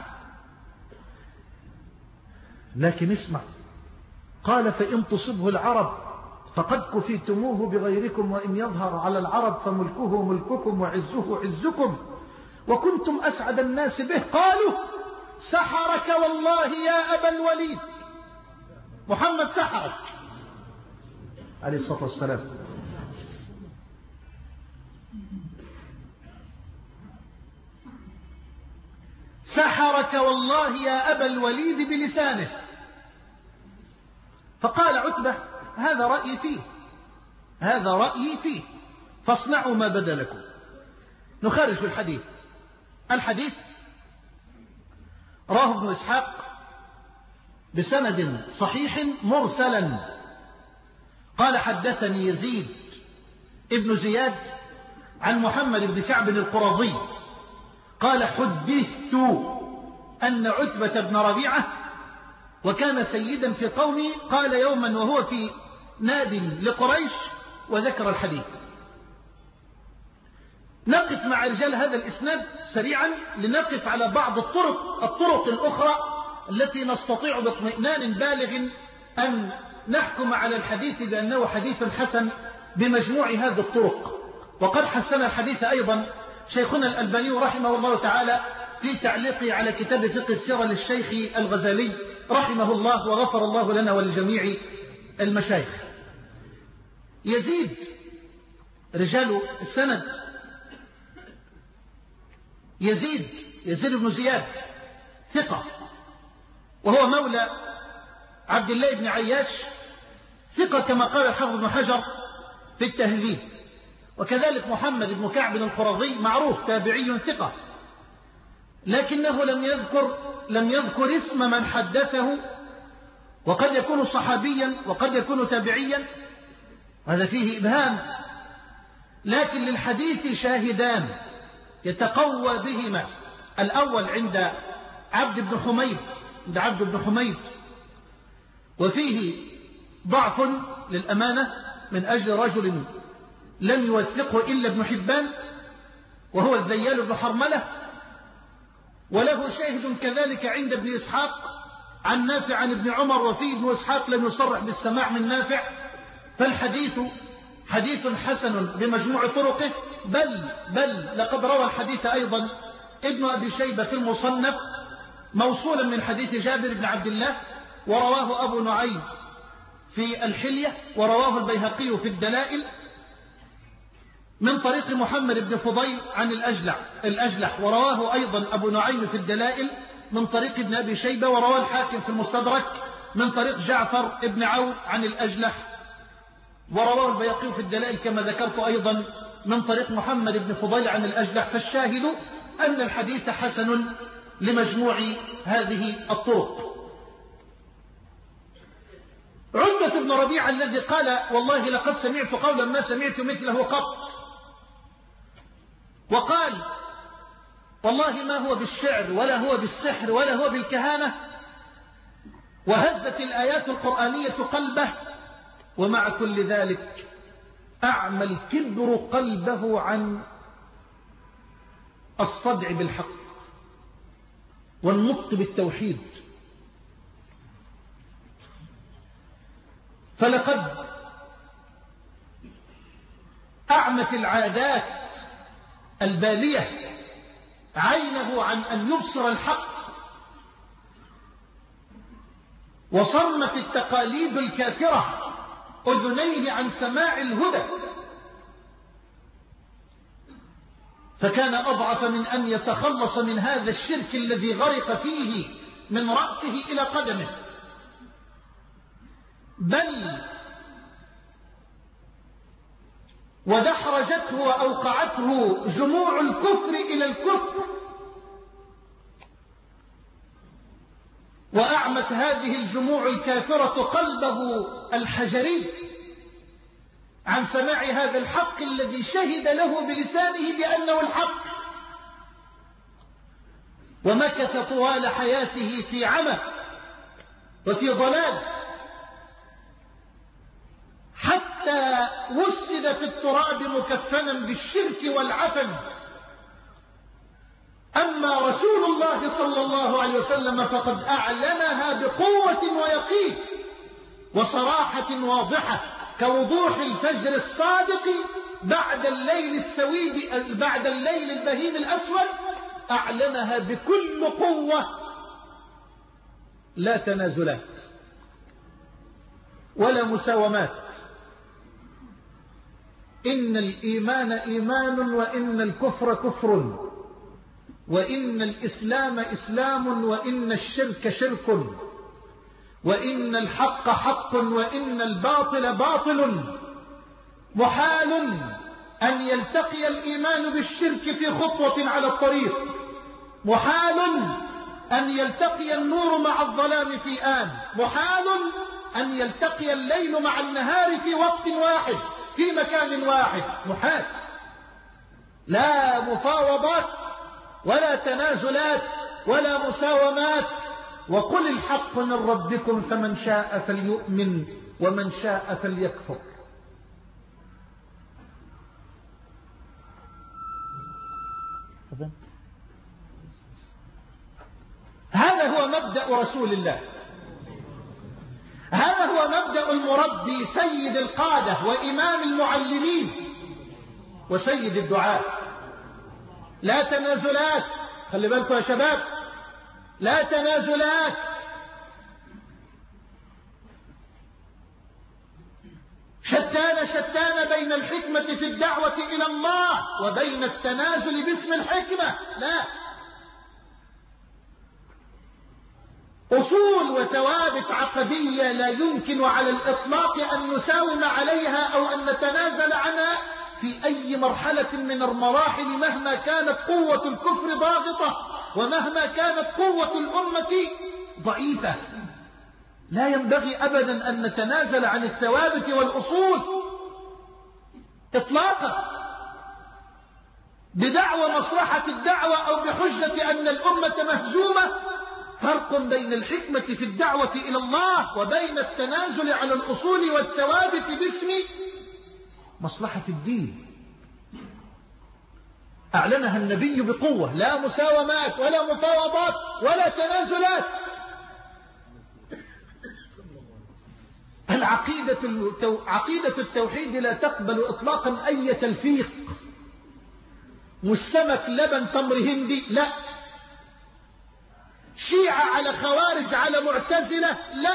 لكن اسمع، قال فإن تصبه العرب فقد كفيتموه بغيركم، وإن يظهر على العرب فملكه ملككم وعزه عزكم، وكنتم أسعد الناس به. قالوا سحرك والله يا أبا الوليد، محمد سحرك عليه الصلاة والسلام. سحرك والله يا أبا الوليد بلسانه. فقال عتبة هذا رأيي فيه، هذا رأيي فيه، فاصنعوا ما بدا لكم. نخرج الحديث. الحديث راه ابن إسحاق بسند صحيح مرسلا. قال حدثني يزيد ابن زياد عن محمد بن كعب القرظي قال حدثت أن عتبة بن ربيعة وكان سيدا في قومه قال يوما وهو في ناد لقريش وذكر الحديث. نقف مع رجال هذا الإسناد سريعا لنقف على بعض الطرق الطرق الأخرى التي نستطيع باطمئنان بالغ أن نحكم على الحديث بأنه حديث حسن بمجموع هذه الطرق. وقد حسن الحديث أيضا شيخنا الألباني رحمه الله تعالى في تعليقه على كتاب فقه السيرة للشيخ الغزالي رحمه الله وغفر الله لنا ولجميع المشايخ. يزيد رجال السند يزيد يزيد بن زياد ثقة، وهو مولى عبد الله بن عياش ثقة كما قال الحافظ بن حجر في التهذيب. وكذلك محمد بن كعب القرظي معروف تابعي ثقة، لكنه لم يذكر لم يذكر اسم من حدثه، وقد يكون صحابيا وقد يكون تابعيا، هذا فيه إبهام. لكن للحديث شاهدان يتقوى بهما، الأول عند عبد بن حميد عند عبد بن حميد وفيه ضعف للأمانة من أجل رجل لم يوثقه إلا ابن حبان وهو الذيال بن حرملة. وله شاهد كذلك عند ابن إسحاق عن نافع عن ابن عمر، وفيه ابن إسحاق لم يصرح بالسماع من نافع، فالحديث حديث حسن بمجموع طرقه. بل بل لقد روى الحديث أيضا ابن أبي شيبة في المصنف موصولا من حديث جابر بن عبد الله، ورواه أبو نعيم في الحلية، ورواه البيهقي في الدلائل من طريق محمد بن فضيل عن الأجلح, الأجلح ورواه أيضا أبو نعيم في الدلائل من طريق ابن أبي شيبة، ورواه الحاكم في المستدرك من طريق جعفر ابن عون عن الأجلح، ورواه البيهقي في الدلائل كما ذكرت أيضا من طريق محمد بن فضيل عن الأجلح. فالشاهد أن الحديث حسن لمجموع هذه الطرق. عتبة بن ربيعة الذي قال والله لقد سمعت قولا ما سمعت مثله قط، وقال والله ما هو بالشعر ولا هو بالسحر ولا هو بالكهانة، وهزت الآيات القرآنية قلبه، ومع كل ذلك أعمى الكبر قلبه عن الصدع بالحق والنطق بالتوحيد. فلقد أعمت العادات البالية عينه عن أن يبصر الحق، وصرمت التقاليد الكافرة أذنيه عن سماع الهدى، فكان أضعف من أن يتخلص من هذا الشرك الذي غرق فيه من رأسه إلى قدمه. بل ودحرجته وأوقعته جموع الكفر إلى الكفر، وأعمت هذه الجموع الكافرة قلبه الحجري عن سماع هذا الحق الذي شهد له بلسانه بأنه الحق، ومكث طوال حياته في عمى وفي ضلال، حتى وسد في التراب مكفنا بالشرك والعفن. أما رسول الله صلى الله عليه وسلم فقد أعلنها بقوة ويقين وصراحة واضحة كوضوح الفجر الصادق بعد الليل السويد بعد الليل البهيم الأسود، أعلنها بكل قوة لا تنازلات ولا مساومات. إن الإيمان إيمان، وإن الكفر كفر، وإن الإسلام إسلام، وإن الشرك شرك، وإن الحق حق، وإن الباطل باطل. محال أن يلتقي الإيمان بالشرك في خطوة على الطريق، محال أن يلتقي النور مع الظلام في آن، محال أن يلتقي الليل مع النهار في وقت واحد في مكان واحد، محال. لا مفاوضات ولا تنازلات ولا مساومات. وقل الحق من ربكم فمن شاء فليؤمن ومن شاء فليكفر. هذا هو مبدأ رسول الله، هذا هو مبدأ المربي سيد القادة وإمام المعلمين وسيد الدعاء. لا تنازلات، خلي بالكم يا شباب، لا تنازلات شتان شتان بين الحكمة في الدعوة إلى الله وبين التنازل باسم الحكمة. لا، أصول وثوابت عقدية لا يمكن على الإطلاق أن نساوم عليها أو أن نتنازل عنها في أي مرحلة من المراحل، مهما كانت قوة الكفر ضاغطة ومهما كانت قوة الأمة ضعيفة. لا ينبغي أبدا أن نتنازل عن الثوابت والأصول إطلاقا بدعوى مصلحة الدعوة أو بحجة أن الأمة مهزومة. فرق بين الحكمة في الدعوة إلى الله وبين التنازل على الأصول والثوابت باسم مصلحة الدين. أعلنها النبي بقوة: لا مساومات ولا مفاوضات ولا تنازلات. العقيدة التو... عقيدة التوحيد لا تقبل إطلاقا أي تلفيق، مش سمك لبن تمر هندي، لا. شيعة على خوارج على معتزلة، لا.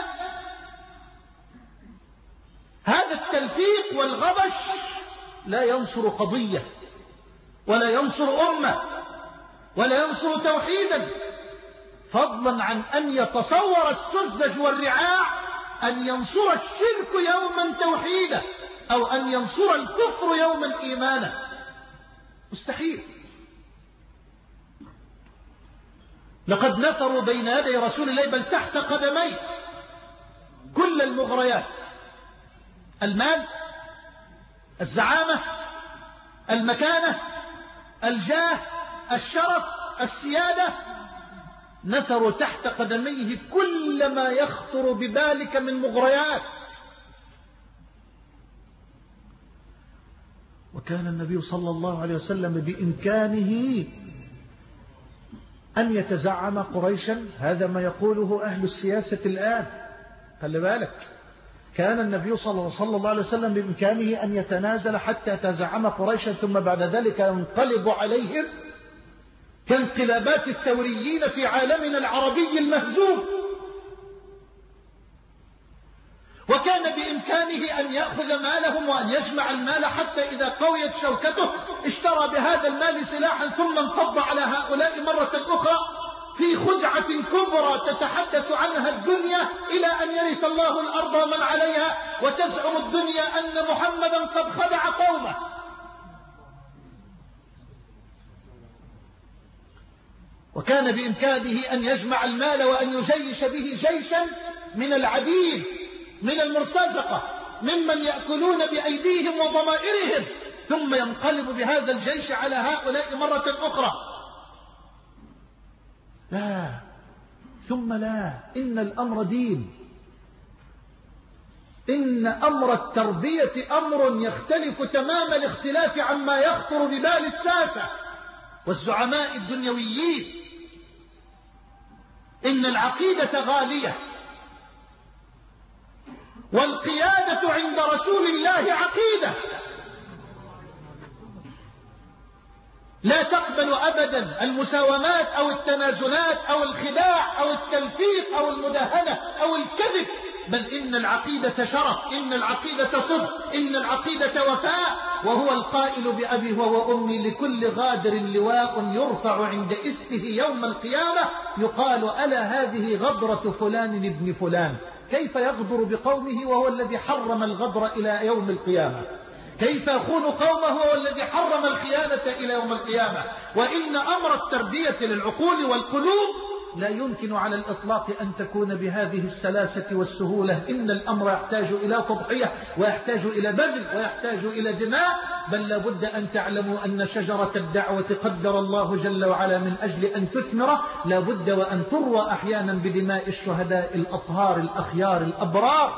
هذا التلفيق والغبش لا ينصر قضية ولا ينصر أمة ولا ينصر توحيدا، فضلا عن أن يتصور السذج والرعاع أن ينصر الشرك يوما توحيدا أو أن ينصر الكفر يوما إيمانا. مستحيل. لقد نثروا بين يدي رسول الله بل تحت قدميه كل المغريات: المال، الزعامة، المكانة، الجاه، الشرف، السيادة. نثروا تحت قدميه كل ما يخطر ببالك من مغريات. وكان النبي صلى الله عليه وسلم بإمكانه أن يتزعم قريشا. هذا ما يقوله أهل السياسة الآن. خلي بالك، كان النبي صلى الله عليه وسلم بإمكانه أن يتنازل حتى يتزعم قريشا، ثم بعد ذلك ينقلب عليهم كانقلابات الثوريين في عالمنا العربي المهزوم. وكان بإمكانه أن يأخذ مالهم وأن يجمع المال حتى إذا قويت شوكته اشترى بهذا المال سلاحا ثم انقض على هؤلاء مرة أخرى في خدعة كبرى تتحدث عنها الدنيا إلى أن يرث الله الأرض ومن عليها، وتزعم الدنيا أن محمدا قد خدع قومه. وكان بإمكانه أن يجمع المال وأن يجيش به جيشا من العبيد، من المرتزقة، ممن يأكلون بأيديهم وضمائرهم، ثم ينقلب بهذا الجيش على هؤلاء مرة أخرى. لا، ثم لا، إن الأمر دين. إن أمر التربية أمر يختلف تمام الاختلاف عما يخطر ببال الساسة والزعماء الدنيويين. إن العقيدة غالية، والقيادة عند رسول الله عقيدة لا تقبل أبدا المساومات أو التنازلات أو الخداع أو التلفيق أو المداهنة أو الكذب، بل إن العقيدة شرف، إن العقيدة صدق، إن العقيدة وفاء. وهو القائل بأبي هو وأمي: لكل غادر لواء يرفع عند استه يوم القيامة يقال ألا هذه غدرة فلان ابن فلان. كيف يغدر بقومه وهو الذي حرم الغدر إلى يوم القيامة؟ كيف يخون قومه هو الذي حرم الخيانة إلى يوم القيامة؟ وإن أمر التربية للعقول والقلوب لا يمكن على الإطلاق أن تكون بهذه السلاسة والسهولة. إن الأمر يحتاج إلى تضحية ويحتاج إلى بذل ويحتاج إلى دماء. بل لابد أن تعلموا أن شجرة الدعوة قدر الله جل وعلا من أجل أن تثمر لابد وأن تروى أحيانا بدماء الشهداء الأطهار الأخيار الأبرار.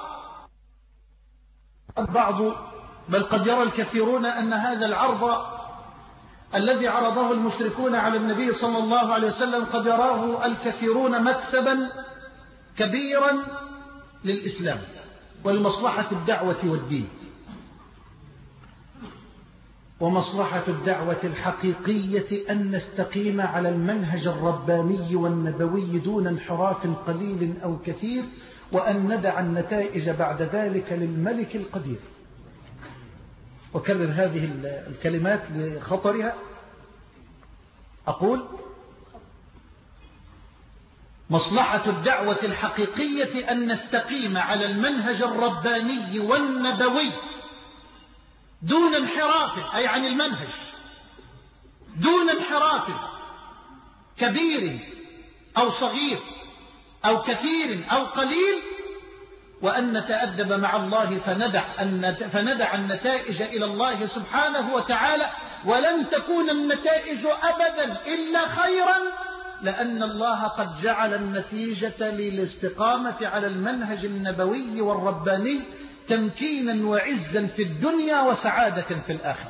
البعض بل قد يرى الكثيرون أن هذا العرض الذي عرضه المشركون على النبي صلى الله عليه وسلم قد يراه الكثيرون مكسبا كبيرا للإسلام ولمصلحة الدعوة والدين. ومصلحة الدعوة الحقيقية أن نستقيم على المنهج الرباني والنبوي دون انحراف قليل أو كثير، وأن ندع النتائج بعد ذلك للملك القدير. أكرر هذه الكلمات لخطرها. أقول: مصلحة الدعوة الحقيقية أن نستقيم على المنهج الرباني والنبوي دون انحراف، أي عن المنهج، دون انحراف كبير أو صغير أو كثير أو قليل، وأن نتأدب مع الله فندع, فندع النتائج إلى الله سبحانه وتعالى، ولن تكون النتائج أبدا إلا خيرا، لأن الله قد جعل النتيجة للاستقامة على المنهج النبوي والرباني تمكينا وعزا في الدنيا وسعادة في الآخرة.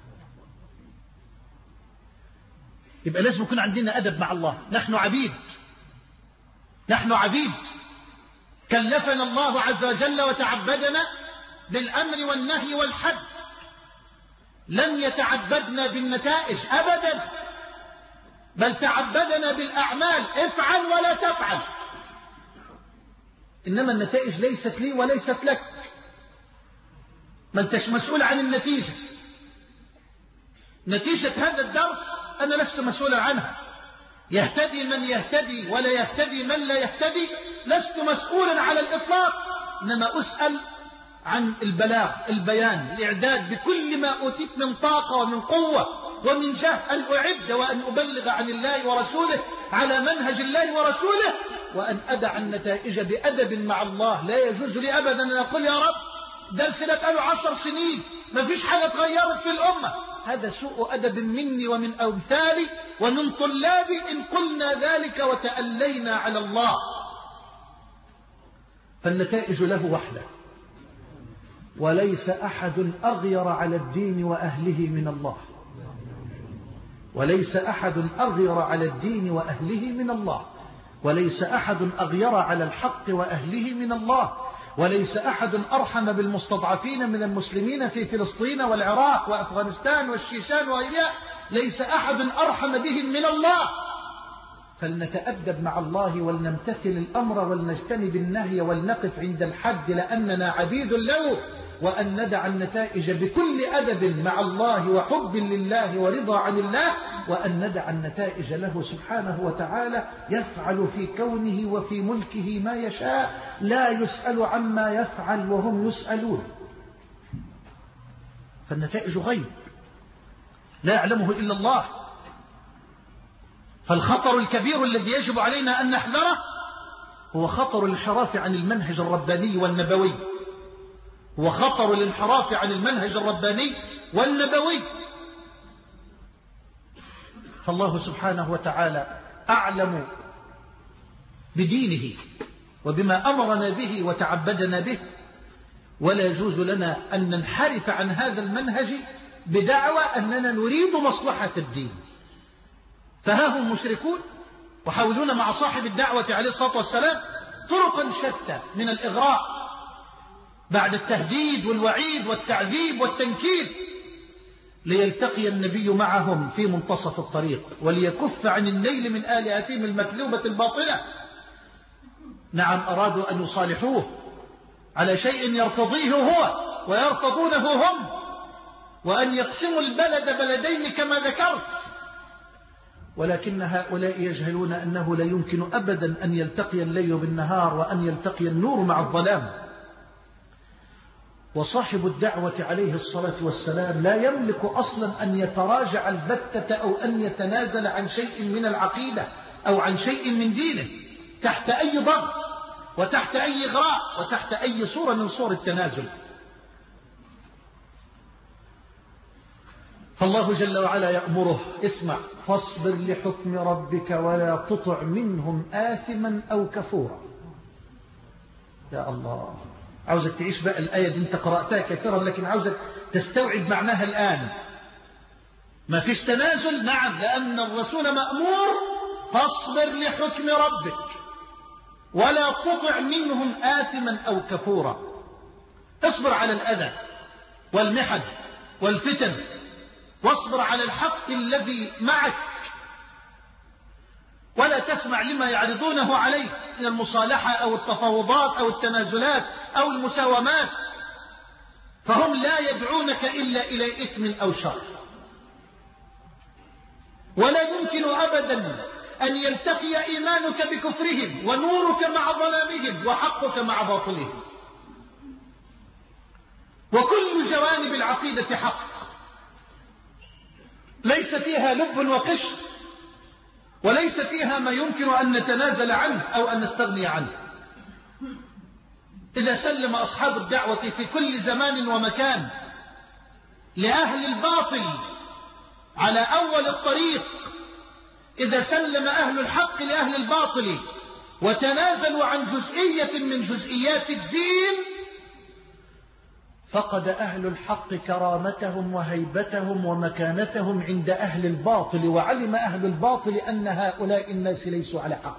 يبقى لازم يكون عندنا أدب مع الله. نحن عبيد، نحن عبيد، كلفنا الله عز وجل وتعبدنا بالأمر والنهي والحد، لم يتعبدنا بالنتائج أبدا، بل تعبدنا بالأعمال، افعل ولا تفعل، إنما النتائج ليست لي وليست لك، ما انتش مسؤول عن النتيجة. نتيجة هذا الدرس أنا لست مسؤولا عنها، يهتدي من يهتدي ولا يهتدي من لا يهتدي، لست مسؤولا على الإطلاق، إنما أسأل عن البلاغ، البيان، الإعداد بكل ما أوتيت من طاقة ومن قوة ومن جهد، أن أعد وأن أبلغ عن الله ورسوله على منهج الله ورسوله، وأن أدع النتائج بأدب مع الله. لا يجوز لي أبدا أن أقول يا رب درسنا بقاله عشر سنين ما فيش حاجة اتغيرت في الأمة، هذا سوء أدب مني ومن أمثالي ومن طلابي إن قلنا ذلك وتألينا على الله. فالنتائج له وحده، وليس أحد أغير على الدين وأهله من الله، وليس أحد أغير على الدين وأهله من الله، وليس أحد أغير على الحق وأهله من الله، وليس أحد أرحم بالمستضعفين من المسلمين في فلسطين والعراق وأفغانستان والشيشان وغيرها، ليس أحد أرحم بهم من الله. فلنتأدب مع الله ولنمتثل الأمر ولنجتنب النهي ولنقف عند الحد لأننا عبيد له، وأن ندع النتائج بكل أدب مع الله وحب لله ورضا عن الله، وأن ندع النتائج له سبحانه وتعالى يفعل في كونه وفي ملكه ما يشاء، لا يسأل عما يفعل وهم يسألون. فالنتائج غيب لا يعلمه إلا الله. فالخطر الكبير الذي يجب علينا أن نحذره هو خطر الانحراف عن المنهج الرباني والنبوي، هو خطر الانحراف عن المنهج الرباني والنبوي. فالله سبحانه وتعالى أعلم بدينه وبما أمرنا به وتعبدنا به، ولا يجوز لنا أن ننحرف عن هذا المنهج بدعوى أننا نريد مصلحة الدين. فها هم مشركون وحاولون مع صاحب الدعوة عليه الصلاة والسلام طرقا شتى من الإغراء بعد التهديد والوعيد والتعذيب والتنكيل، ليلتقي النبي معهم في منتصف الطريق وليكف عن النيل من آلهتهم المكذوبة الباطلة. نعم، أرادوا أن يصالحوه على شيء يرتضيه هو ويرتضونه هم، وأن يقسموا البلد بلدين كما ذكرت، ولكن هؤلاء يجهلون أنه لا يمكن أبدا أن يلتقي الليل بالنهار وأن يلتقي النور مع الظلام. وصاحب الدعوة عليه الصلاة والسلام لا يملك أصلا أن يتراجع البتة أو أن يتنازل عن شيء من العقيدة أو عن شيء من دينه تحت أي ضغط وتحت أي إغراء وتحت أي صورة من صور التنازل. فالله جل وعلا يأمره: اسمع، فاصبر لحكم ربك ولا تطع منهم آثما أو كفورا. يا الله، عاوزك تعيش بقى الآية دي، انت قرأتها كثيرا لكن عاوزك تستوعب معناها الآن. ما فيش تنازل، نعم، لأن الرسول مأمور فاصبر لحكم ربك ولا تطع منهم آثما أو كفورا. اصبر على الأذى والمحن والفتن، واصبر على الحق الذي معك، ولا تسمع لما يعرضونه عليك من المصالحة أو التفاوضات أو التنازلات أو المساومات. فهم لا يدعونك إلا إلى إثم أو شر، ولا يمكن أبدا أن يلتقي إيمانك بكفرهم ونورك مع ظلامهم وحقك مع باطلهم. وكل جوانب العقيدة حق ليس فيها لب وقشر، وليس فيها ما يمكن أن نتنازل عنه أو أن نستغني عنه. إذا سلم أصحاب الدعوة في كل زمان ومكان لأهل الباطل على أول الطريق، إذا سلم أهل الحق لأهل الباطل وتنازلوا عن جزئية من جزئيات الدين، فقد أهل الحق كرامتهم وهيبتهم ومكانتهم عند أهل الباطل، وعلم أهل الباطل أن هؤلاء الناس ليسوا على حق.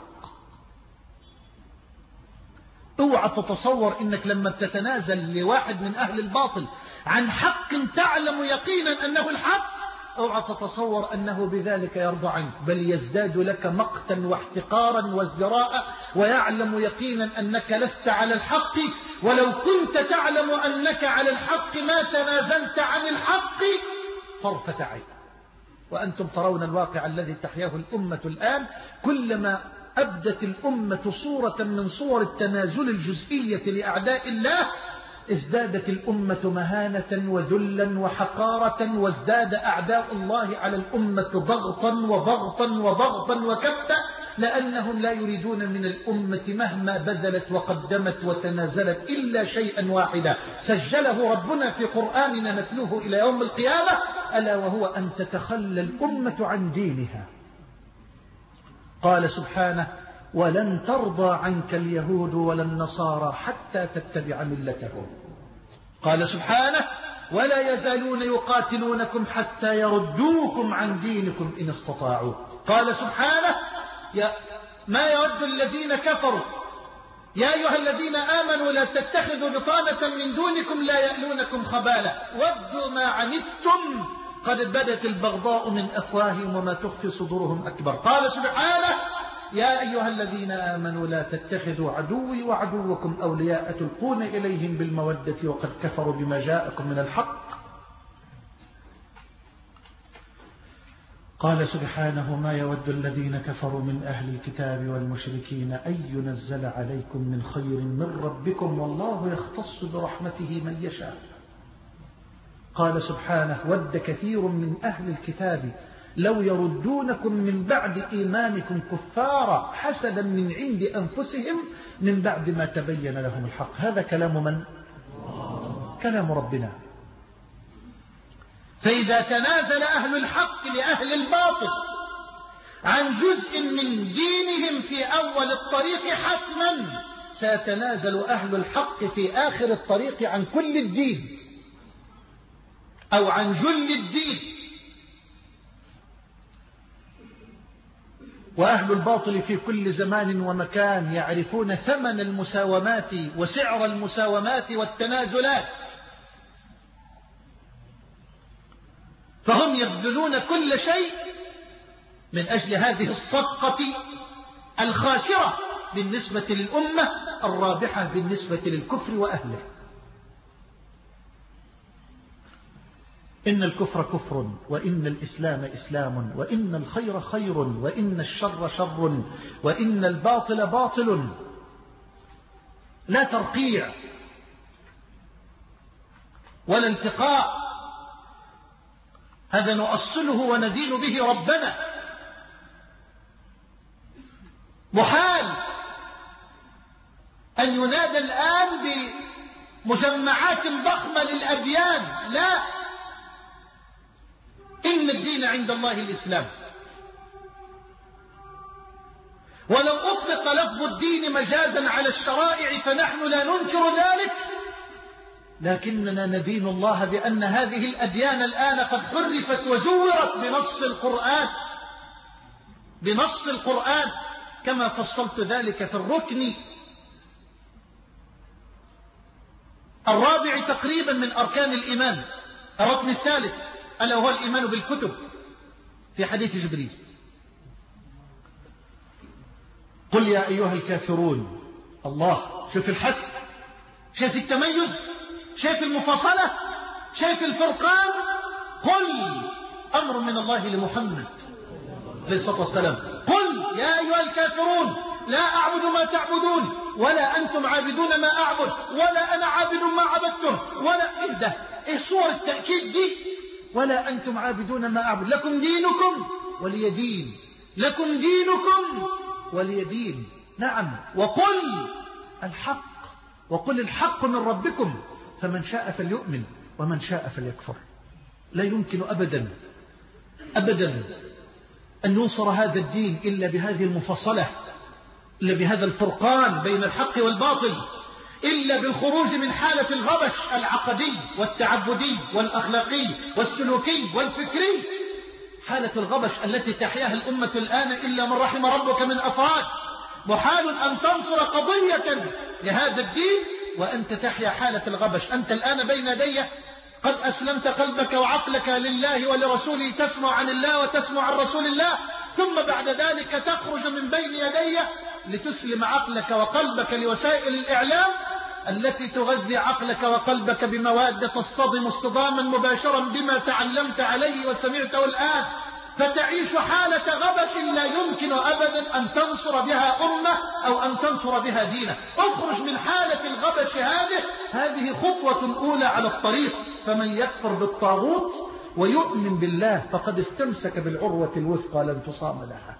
اوعى تتصور انك لما تتنازل لواحد من اهل الباطل عن حق تعلم يقينا انه الحق، اوعى تتصور انه بذلك يرضى عنك، بل يزداد لك مقتا واحتقارا وازدراء، ويعلم يقينا انك لست على الحق، ولو كنت تعلم انك على الحق ما تنازلت عن الحق طرفة عين. وانتم ترون الواقع الذي تحياه الامة الان، كلما أبدت الأمة صورة من صور التنازل الجزئية لأعداء الله، ازدادت الأمة مهانة وذلا وحقارة، وازداد أعداء الله على الأمة ضغطا وضغطا وضغطا وكبتا، لأنهم لا يريدون من الأمة مهما بذلت وقدمت وتنازلت إلا شيئا واحدا سجله ربنا في قرآننا نتلوه إلى يوم القيامة، ألا وهو أن تتخلى الأمة عن دينها. قال سبحانه: ولن ترضى عنك اليهود ولا النصارى حتى تتبع ملتهم. قال سبحانه: ولا يزالون يقاتلونكم حتى يردوكم عن دينكم إن استطاعوا. قال سبحانه: يا ما يود الذين كفروا يا أيها الذين آمنوا لا تتخذوا بطانة من دونكم لا يألونكم خبالا ودوا ما عنتم قد بدت البغضاء من أفواههم وما تخفي صدورهم أكبر. قال سبحانه: يا أيها الذين آمنوا لا تتخذوا عدوي وعدوكم أولياء تلقون إليهم بالمودة وقد كفروا بما جاءكم من الحق. قال سبحانه: ما يود الذين كفروا من أهل الكتاب والمشركين أن ينزل عليكم من خير من ربكم والله يختص برحمته من يشاء. قال سبحانه: ود كثير من أهل الكتاب لو يردونكم من بعد إيمانكم كفارا حسدا من عند أنفسهم من بعد ما تبين لهم الحق. هذا كلام من؟ كلام ربنا. فإذا تنازل أهل الحق لأهل الباطل عن جزء من دينهم في أول الطريق، حتما سيتنازل أهل الحق في آخر الطريق عن كل الدين أو عن جل الدين. وأهل الباطل في كل زمان ومكان يعرفون ثمن المساومات وسعر المساومات والتنازلات، فهم يبذلون كل شيء من أجل هذه الصفقة الخاسرة بالنسبة للأمة، الرابحة بالنسبة للكفر وأهله. إن الكفر كفر، وإن الإسلام إسلام، وإن الخير خير، وإن الشر شر، وإن الباطل باطل. لا ترقيع ولا التقاء، هذا نؤصله وندين به ربنا. محال أن ينادى الآن بمجمعات ضخمة للأديان، لا، إن الدين عند الله الإسلام. ولو أطلق لفظ الدين مجازا على الشرائع فنحن لا ننكر ذلك، لكننا ندين الله بأن هذه الأديان الآن قد حرفت وزورت بنص القرآن بنص القرآن كما فصلت ذلك في الركن الرابع تقريبا من أركان الإيمان، الركن الثالث، ألا هو الإيمان بالكتب في حديث جبريل. قل يا أيها الكافرون. الله، شوف الحس، شوف التميز، شايف المفاصلة؟ شايف الفرقان؟ قل، أمر من الله لمحمد عليه الصلاة والسلام، قل يا أيها الكافرون لا أعبد ما تعبدون ولا أنتم عابدون ما أعبد ولا أنا عابد ما عبدتم ولا إيه ده؟ إيه صور التأكيد دي؟ ولا أنتم عابدون ما أعبد، لكم دينكم ولي دين، لكم دينكم ولي دين. نعم، وقل الحق، وقل الحق من ربكم فمن شاء فليؤمن ومن شاء فليكفر. لا يمكن أبدا أبدا أن ينصر هذا الدين إلا بهذه المفصلة، إلا بهذا الفرقان بين الحق والباطل، إلا بالخروج من حالة الغبش العقدي والتعبدي والأخلاقي والسلوكي والفكري، حالة الغبش التي تحياها الأمة الآن إلا من رحم ربك من أفراد. محال أن تنصر قضية لهذا الدين وأنت تحيا حالة الغبش. أنت الآن بين يدي قد أسلمت قلبك وعقلك لله ولرسوله، تسمع عن الله وتسمع عن رسول الله، ثم بعد ذلك تخرج من بين يدي لتسلم عقلك وقلبك لوسائل الإعلام التي تغذي عقلك وقلبك بمواد تصطدم اصطداما مباشرا بما تعلمت عليه وسمعته الآن، فتعيش حالة غبش لا يمكن أبدا أن تنصر بها أمة أو أن تنصر بها دينة. اخرج من حالة الغبش هذه، هذه خطوة أولى على الطريق. فمن يكفر بالطاغوت ويؤمن بالله فقد استمسك بالعروة الوثقى لا انفصام لها.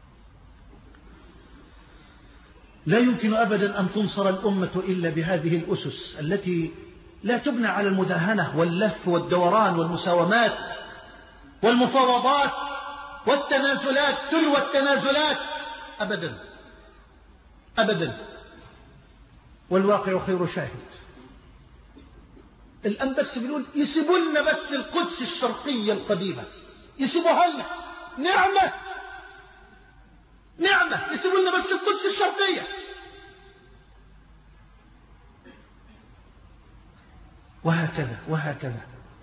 لا يمكن أبدا أن تنصر الأمة إلا بهذه الأسس التي لا تبنى على المداهنة واللف والدوران والمساومات والمفاوضات والتنازلات تلو التنازلات أبدا أبدا. والواقع خير شاهد. الآن بس بنقول يسيبوا لنا بس القدس الشرقية القديمة، يسيبوها لنا، نعمة نعمة، يسيبوا لنا بس القدس الشرقية. وهكذا وهكذا.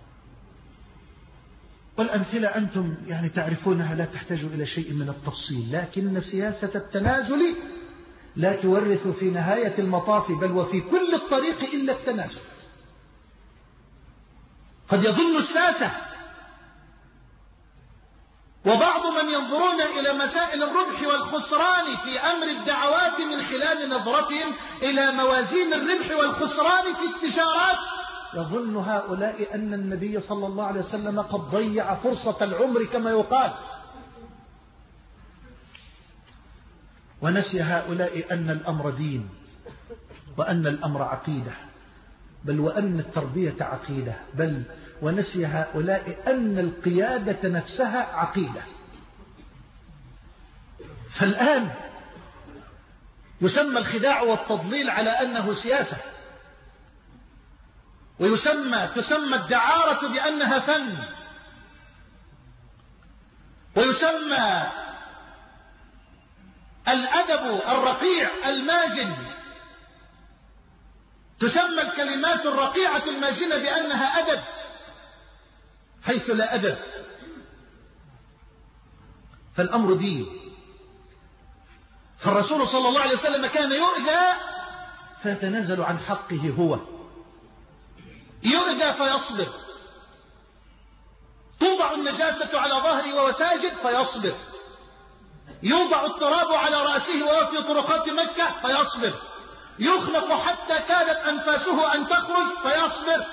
والأمثلة أنتم يعني تعرفونها، لا تحتاج إلى شيء من التفصيل، لكن سياسة التنازل لا تورث في نهاية المطاف بل وفي كل الطريق إلا التنازل. قد يظن الساسة وبعض من ينظرون إلى مسائل الربح والخسران في أمر الدعوات من خلال نظرتهم إلى موازين الربح والخسران في التجارات، يظن هؤلاء أن النبي صلى الله عليه وسلم قد ضيع فرصة العمر كما يقال، ونسي هؤلاء أن الأمر دين وأن الأمر عقيدة، بل وأن التربية عقيدة، بل ونسي هؤلاء أن القيادة نفسها عقيدة. فالآن يسمى الخداع والتضليل على أنه سياسة، ويسمى تسمى الدعارة بأنها فن، ويسمى الأدب الرقيع الماجن، تسمى الكلمات الرقيعة الماجنة بأنها أدب، حيث لا أدب. فالأمر دين. فالرسول صلى الله عليه وسلم كان يؤذى فيتنازل عن حقه، هو يؤذى فيصبر، توضع النجاسة على ظهره وهو ساجد فيصبر، يوضع التراب على رأسه وهو في طرقات مكة فيصبر، يخلق حتى كادت أنفاسه أن تخرج فيصبر،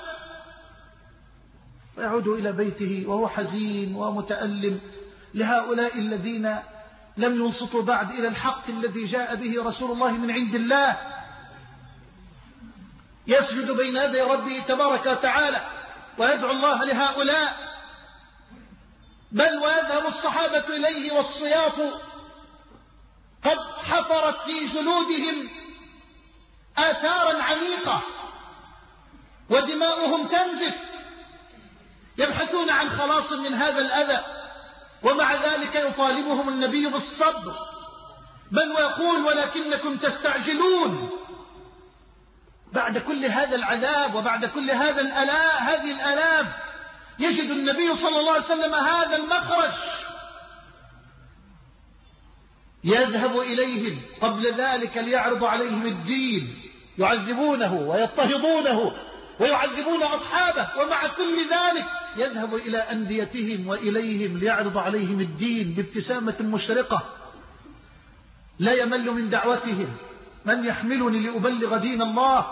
ويعود إلى بيته وهو حزين ومتألم لهؤلاء الذين لم ينصتوا بعد إلى الحق الذي جاء به رسول الله من عند الله. يسجد بين يدي ربه تبارك وتعالى ويدعو الله لهؤلاء، بل ويذهب الصحابة إليه والصياط قد حفرت في جلودهم آثارا عميقة ودماؤهم تنزف، يبحثون عن خلاص من هذا الأذى، ومع ذلك يطالبهم النبي بالصبر، بل ويقول ولكنكم تستعجلون. بعد كل هذا العذاب وبعد كل هذا الألاء هذه الآلام يجد النبي صلى الله عليه وسلم هذا المخرج، يذهب إليهم قبل ذلك ليعرض عليهم الدين، يعذبونه ويضطهدونه ويعذبون أصحابه، ومع كل ذلك يذهب إلى أنديتهم وإليهم ليعرض عليهم الدين بابتسامة مشرقة، لا يمل من دعوتهم: من يحملني لأبلغ دين الله؟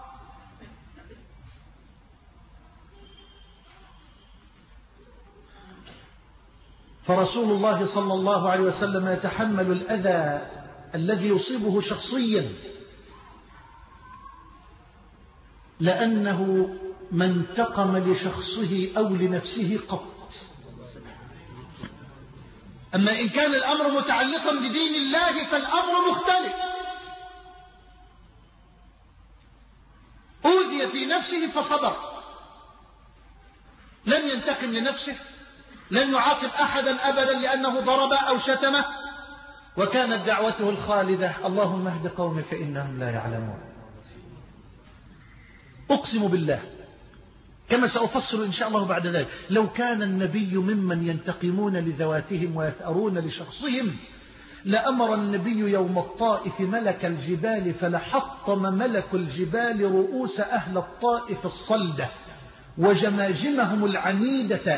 فرسول الله صلى الله عليه وسلم يتحمل الأذى الذي يصيبه شخصيا، لأنه ما انتقم لشخصه أو لنفسه قط. أما إن كان الأمر متعلقا بدين الله فالأمر مختلف. أوذي في نفسه فصبر، لن ينتقم لنفسه، لن يعاقب أحدا أبدا لأنه ضرب أو شتمه، وكانت دعوته الخالدة: اللهم اهد قومي فإنهم لا يعلمون. أقسم بالله كما سأفسر إن شاء الله بعد ذلك، لو كان النبي ممن ينتقمون لذواتهم ويثأرون لشخصهم لأمر النبي يوم الطائف ملك الجبال فلحطم ملك الجبال رؤوس أهل الطائف الصلدة وجماجمهم العنيدة،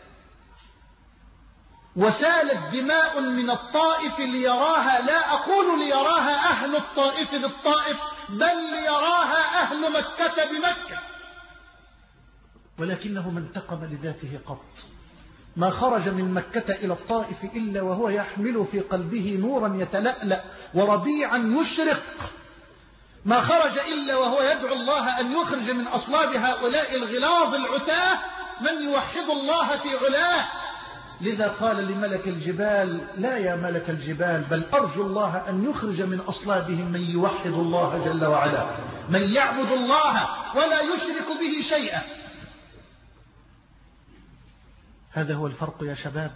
وسالت دماء من الطائف ليراها، لا أقول ليراها أهل الطائف بالطائف، بل ليراها أهل مكة بمكة، ولكنه ما انتقم لذاته قط. ما خرج من مكة إلى الطائف إلا وهو يحمل في قلبه نورا يتلألأ وربيعا يشرق، ما خرج إلا وهو يدعو الله أن يخرج من أصلاب هؤلاء الغلاظ العتاه من يوحد الله في علاه. لذا قال لملك الجبال: لا يا ملك الجبال، بل أرجو الله أن يخرج من أصلابهم من يوحد الله جل وعلا، من يعبد الله ولا يشرك به شيئا. هذا هو الفرق يا شباب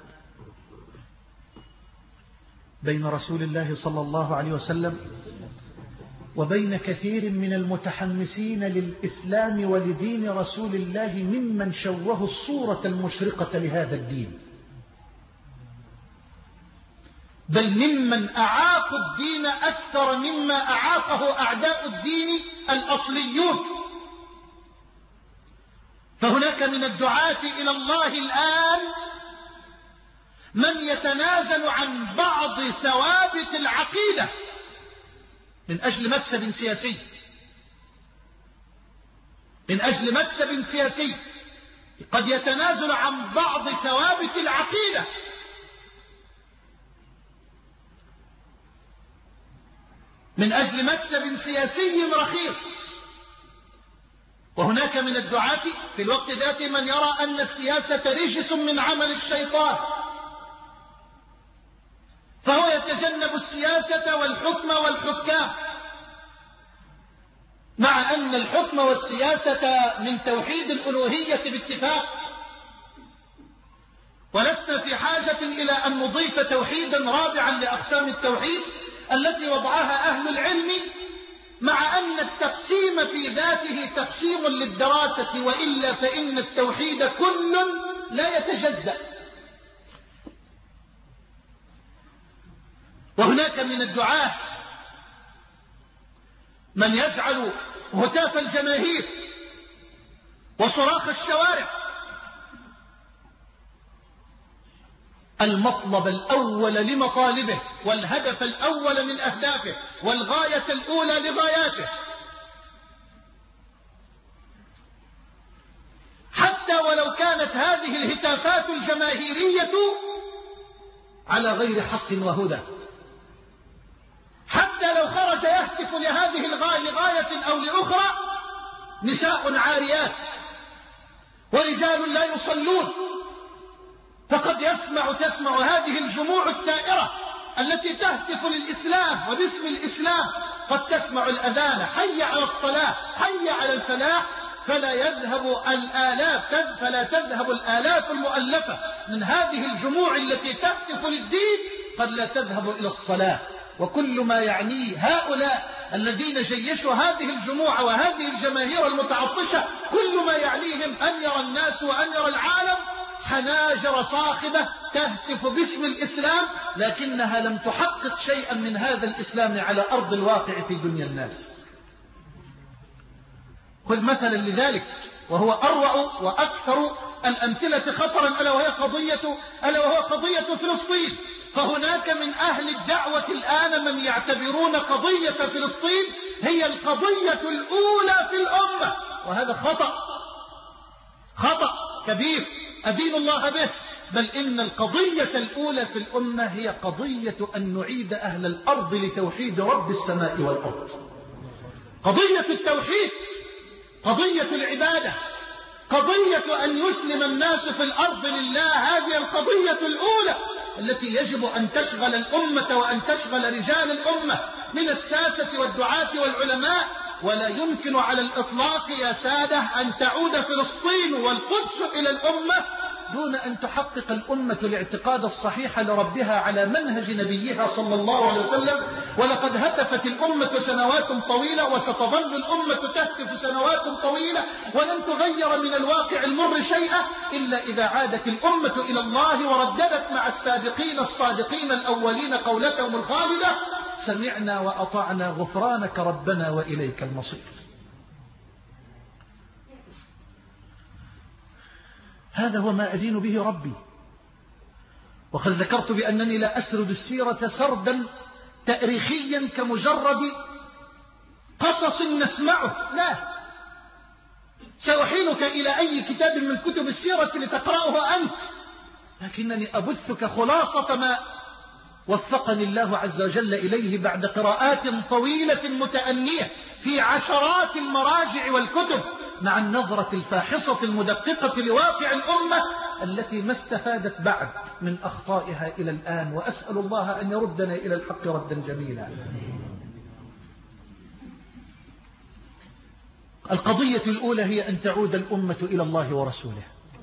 بين رسول الله صلى الله عليه وسلم وبين كثير من المتحمسين للإسلام ولدين رسول الله ممن شوهوا الصورة المشرقة لهذا الدين، بل ممن أعاقوا الدين أكثر مما أعاقه أعداء الدين الأصليون. فهناك من الدعاة إلى الله الآن من يتنازل عن بعض ثوابت العقيدة من أجل مكسب سياسي، من أجل مكسب سياسي قد يتنازل عن بعض ثوابت العقيدة من أجل مكسب سياسي رخيص. وهناك من الدعاة في الوقت ذاته من يرى أن السياسة رجس من عمل الشيطان، فهو يتجنب السياسة والحكم والحكام، مع أن الحكم والسياسة من توحيد الألوهية باتفاق، ولسنا في حاجة إلى أن نضيف توحيدا رابعا لأقسام التوحيد التي وضعها أهل العلم، مع أن التقسيم في ذاته تقسيم للدراسة، وإلا فإن التوحيد كل لا يتجزأ. وهناك من الدعاة من يجعل هتاف الجماهير وصراخ الشوارع المطلب الأول لمطالبه، والهدف الأول من أهدافه، والغاية الأولى لغاياته، حتى ولو كانت هذه الهتافات الجماهيرية على غير حق وهدى، حتى لو خرج يهتف لهذه الغاية لغاية أو لأخرى نساء عاريات ورجال لا يصلون، فقد يسمع تسمع هذه الجموع الثائرة التي تهتف للإسلام وباسم الإسلام، قد تسمع الأذان: حي على الصلاة، حي على الفلاح، فلا يذهب الآلاف فلا تذهب الآلاف المؤلفة من هذه الجموع التي تهتف للدين قد لا تذهب إلى الصلاة. وكل ما يعنيه هؤلاء الذين جيشوا هذه الجموع وهذه الجماهير المتعطشة، كل ما يعنيهم أن يرى الناس وأن يرى العالم حناجر صاخبة تهتف باسم الإسلام، لكنها لم تحقق شيئا من هذا الإسلام على أرض الواقع في دنيا الناس. خذ مثلا لذلك وهو أروع وأكثر الأمثلة خطرا ألا وهي قضية ألا وهو قضية فلسطين. فهناك من أهل الدعوة الآن من يعتبرون قضية فلسطين هي القضية الأولى في الأمة، وهذا خطأ خطأ كبير أدين الله به. بل إن القضية الأولى في الأمة هي قضية أن نعيد أهل الأرض لتوحيد رب السماء والأرض. قضية التوحيد، قضية العبادة، قضية أن يسلم الناس في الأرض لله، هذه القضية الأولى التي يجب أن تشغل الأمة وأن تشغل رجال الأمة من الساسة والدعاة والعلماء. ولا يمكن على الإطلاق يا سادة أن تعود فلسطين والقدس إلى الأمة دون أن تحقق الأمة الاعتقاد الصحيح لربها على منهج نبيها صلى الله عليه وسلم. ولقد هتفت الأمة سنوات طويلة وستظل الأمة تهتف سنوات طويلة ولن تغير من الواقع المر شيئا إلا إذا عادت الأمة إلى الله ورددت مع السابقين الصادقين الأولين قولتهم الخالدة: سمعنا وأطعنا غفرانك ربنا وإليك المصير. هذا هو ما أدين به ربي. وقد ذكرت بأنني لا أسرد السيرة سردا تاريخيا كمجرد قصص نسمعه، لا، سأحيلك إلى أي كتاب من كتب السيرة لتقرأه أنت، لكنني أبثك خلاصة ما وفقني الله عز وجل إليه بعد قراءات طويلة متأنية في عشرات المراجع والكتب، مع النظرة الفاحصة المدققة لواقع الأمة التي ما استفادت بعد من أخطائها إلى الآن. وأسأل الله أن يردنا إلى الحق ردا جميلا. القضية الأولى هي أن تعود الأمة إلى الله ورسوله،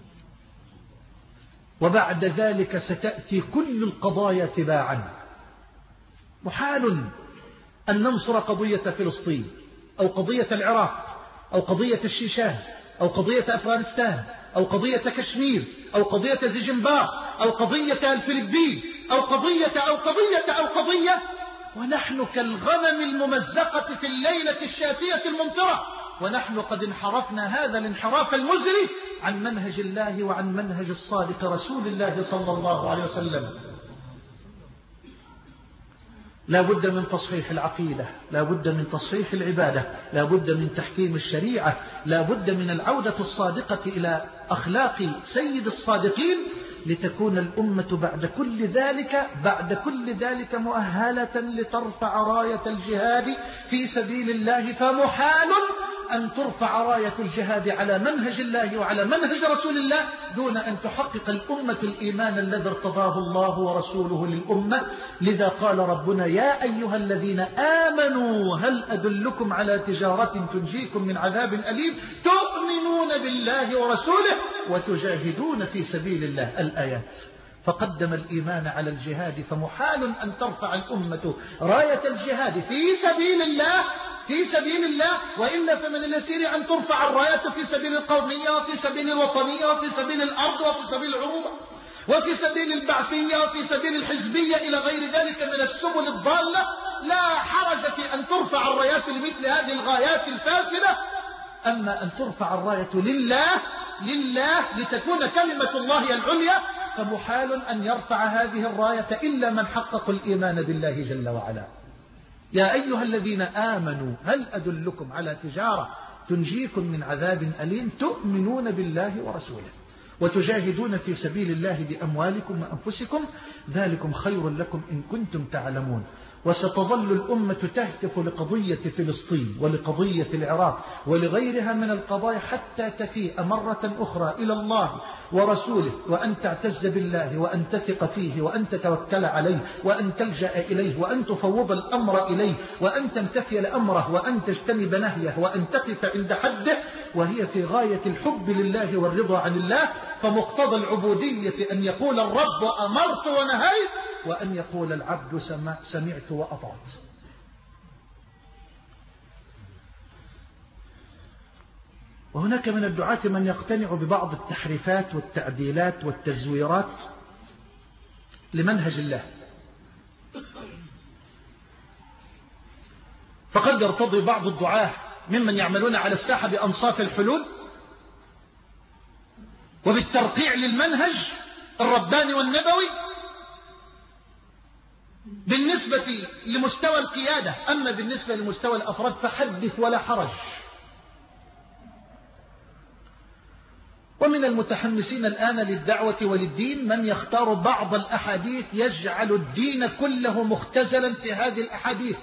وبعد ذلك ستأتي كل القضايا تباعا. محال أن ننصر قضية فلسطين أو قضية العراق أو قضية الشيشان أو قضية أفغانستان أو قضية كشمير أو قضية زيجنبار أو قضية الفلبين أو قضية أو قضية أو قضية ونحن كالغنم الممزقة في الليلة الشاتية الممطرة، ونحن قد انحرفنا هذا الانحراف المزري عن منهج الله وعن منهج الصادق رسول الله صلى الله عليه وسلم. لا بد من تصحيح العقيدة، لا بد من تصحيح العبادة، لا بد من تحكيم الشريعة، لا بد من العودة الصادقة إلى أخلاق سيد الصادقين، لتكون الأمة بعد كل ذلك بعد كل ذلك مؤهلة لترفع راية الجهاد في سبيل الله. فمحال أن ترفع راية الجهاد على منهج الله وعلى منهج رسول الله دون أن تحقق الأمة الإيمان الذي ارتضاه الله ورسوله للأمة. لذا قال ربنا: يا أيها الذين آمنوا هل أدلكم على تجارة تنجيكم من عذاب أليم تؤمنون بالله ورسوله وتجاهدون في سبيل الله. الآيات. فقدم الإيمان على الجهاد. فمحال أن ترفع الأمة راية الجهاد في سبيل الله في سبيل الله وإلا فمن اليسير أن ترفع الرايات في سبيل القومية وفي سبيل الوطنية وفي سبيل الأرض وفي سبيل العروبة وفي سبيل البعثية وفي سبيل الحزبية إلى غير ذلك من السبل الضالة. لا حرج في أن ترفع الرايات لمثل هذه الغايات الفاسدة. أما أن ترفع الراية لله لله لتكون كلمة الله العليا فمحال أن يرفع هذه الراية إلا من حقق الإيمان بالله جل وعلا. يا أيها الذين آمنوا هل أدلكم على تجارة تنجيكم من عذاب أليم تؤمنون بالله ورسوله وتجاهدون في سبيل الله بأموالكم وأنفسكم ذلكم خير لكم إن كنتم تعلمون. وستظل الأمة تهتف لقضية فلسطين ولقضية العراق ولغيرها من القضايا حتى تفيء مرة أخرى إلى الله ورسوله، وأن تعتز بالله وأن تثق فيه وأن تتوكل عليه وأن تلجأ إليه وأن تفوض الأمر إليه وأن تمتثل أمره وأن تجتنب نهيه وأن تقف عند حده، وهي في غاية الحب لله والرضا عن الله. فمقتضى العبودية أن يقول الرب أمرت ونهيت وأن يقول العبد سمعت وأطعت. وهناك من الدعاة من يقتنع ببعض التحريفات والتعديلات والتزويرات لمنهج الله، فقد يرتضي بعض الدعاة ممن يعملون على الساحة بأنصاف الحلول وبالترقيع للمنهج الرباني والنبوي بالنسبة لمستوى القيادة. أما بالنسبة لمستوى الأفراد فحدث ولا حرج. ومن المتحمسين الآن للدعوة وللدين من يختار بعض الأحاديث يجعل الدين كله مختزلا في هذه الأحاديث،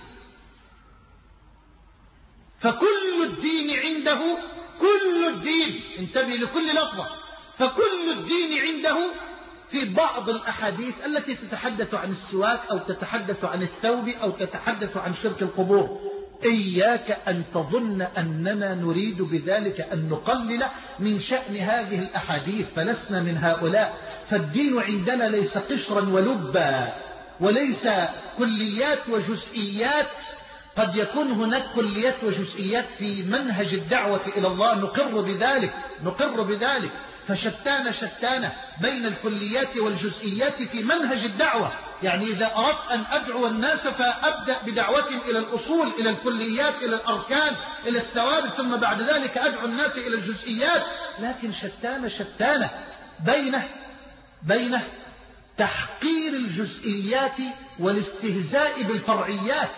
فكل الدين عنده، كل الدين، انتبه لكل لفظة، فكل الدين عنده في بعض الأحاديث التي تتحدث عن السواك أو تتحدث عن الثوب أو تتحدث عن شرك القبور. إياك أن تظن أننا نريد بذلك أن نقلل من شأن هذه الأحاديث، فلسنا من هؤلاء. فالدين عندنا ليس قشرا ولبا، وليس كليات وجزئيات. قد يكون هناك كليات وجزئيات في منهج الدعوة إلى الله، نقر بذلك نقر بذلك فشتان شتان بين الكليات والجزئيات في منهج الدعوة. يعني إذا أردت أن أدعو الناس فأبدأ بدعوتهم إلى الأصول، إلى الكليات، إلى الأركان، إلى الثوابت، ثم بعد ذلك أدعو الناس إلى الجزئيات. لكن شتان شتان بين بين تحقير الجزئيات والاستهزاء بالفرعيات.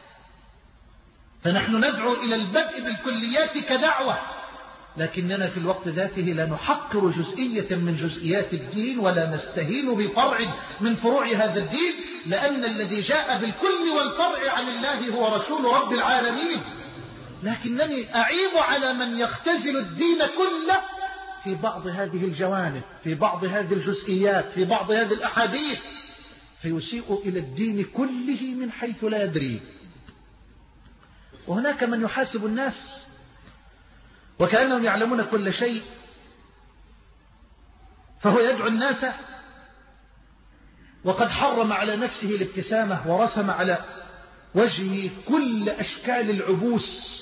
فنحن ندعو إلى البدء بالكليات كدعوة، لكننا في الوقت ذاته لا نحقر جزئية من جزئيات الدين ولا نستهين بفرع من فروع هذا الدين، لأن الذي جاء بالكل والفرع عن الله هو رسول رب العالمين. لكنني أعيب على من يختزل الدين كله في بعض هذه الجوانب، في بعض هذه الجزئيات، في بعض هذه الأحاديث، فيسيء إلى الدين كله من حيث لا يدري. وهناك من يحاسب الناس وكأنهم يعلمون كل شيء، فهو يدعو الناس وقد حرم على نفسه الابتسامة ورسم على وجهه كل أشكال العبوس،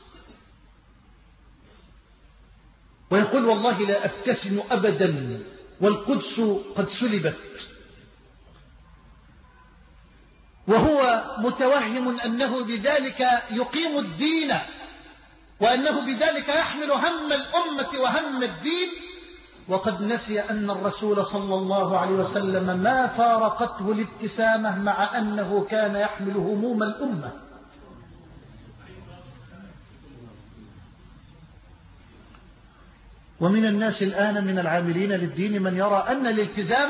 ويقول والله لا أبتسم أبدا والقدس قد سلبت، وهو متوهم أنه بذلك يقيم الدين وأنه بذلك يحمل هم الأمة وهم الدين، وقد نسي أن الرسول صلى الله عليه وسلم ما فارقته الابتسامة مع أنه كان يحمل هموم الأمة. ومن الناس الآن من العاملين للدين من يرى أن الالتزام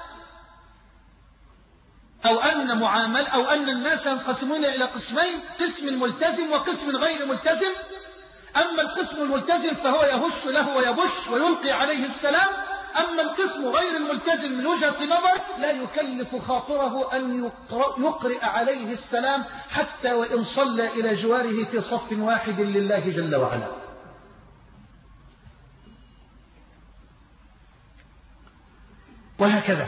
أو أن معامل أو أن الناس ينقسمون إلى قسمين، قسم ملتزم وقسم غير ملتزم. أما القسم الملتزم فهو يهش له ويبش ويلقي عليه السلام، أما القسم غير الملتزم من وجهة نظر لا يكلف خاطره أن يقرئ عليه السلام حتى وإن صلى إلى جواره في صف واحد لله جل وعلا. وهكذا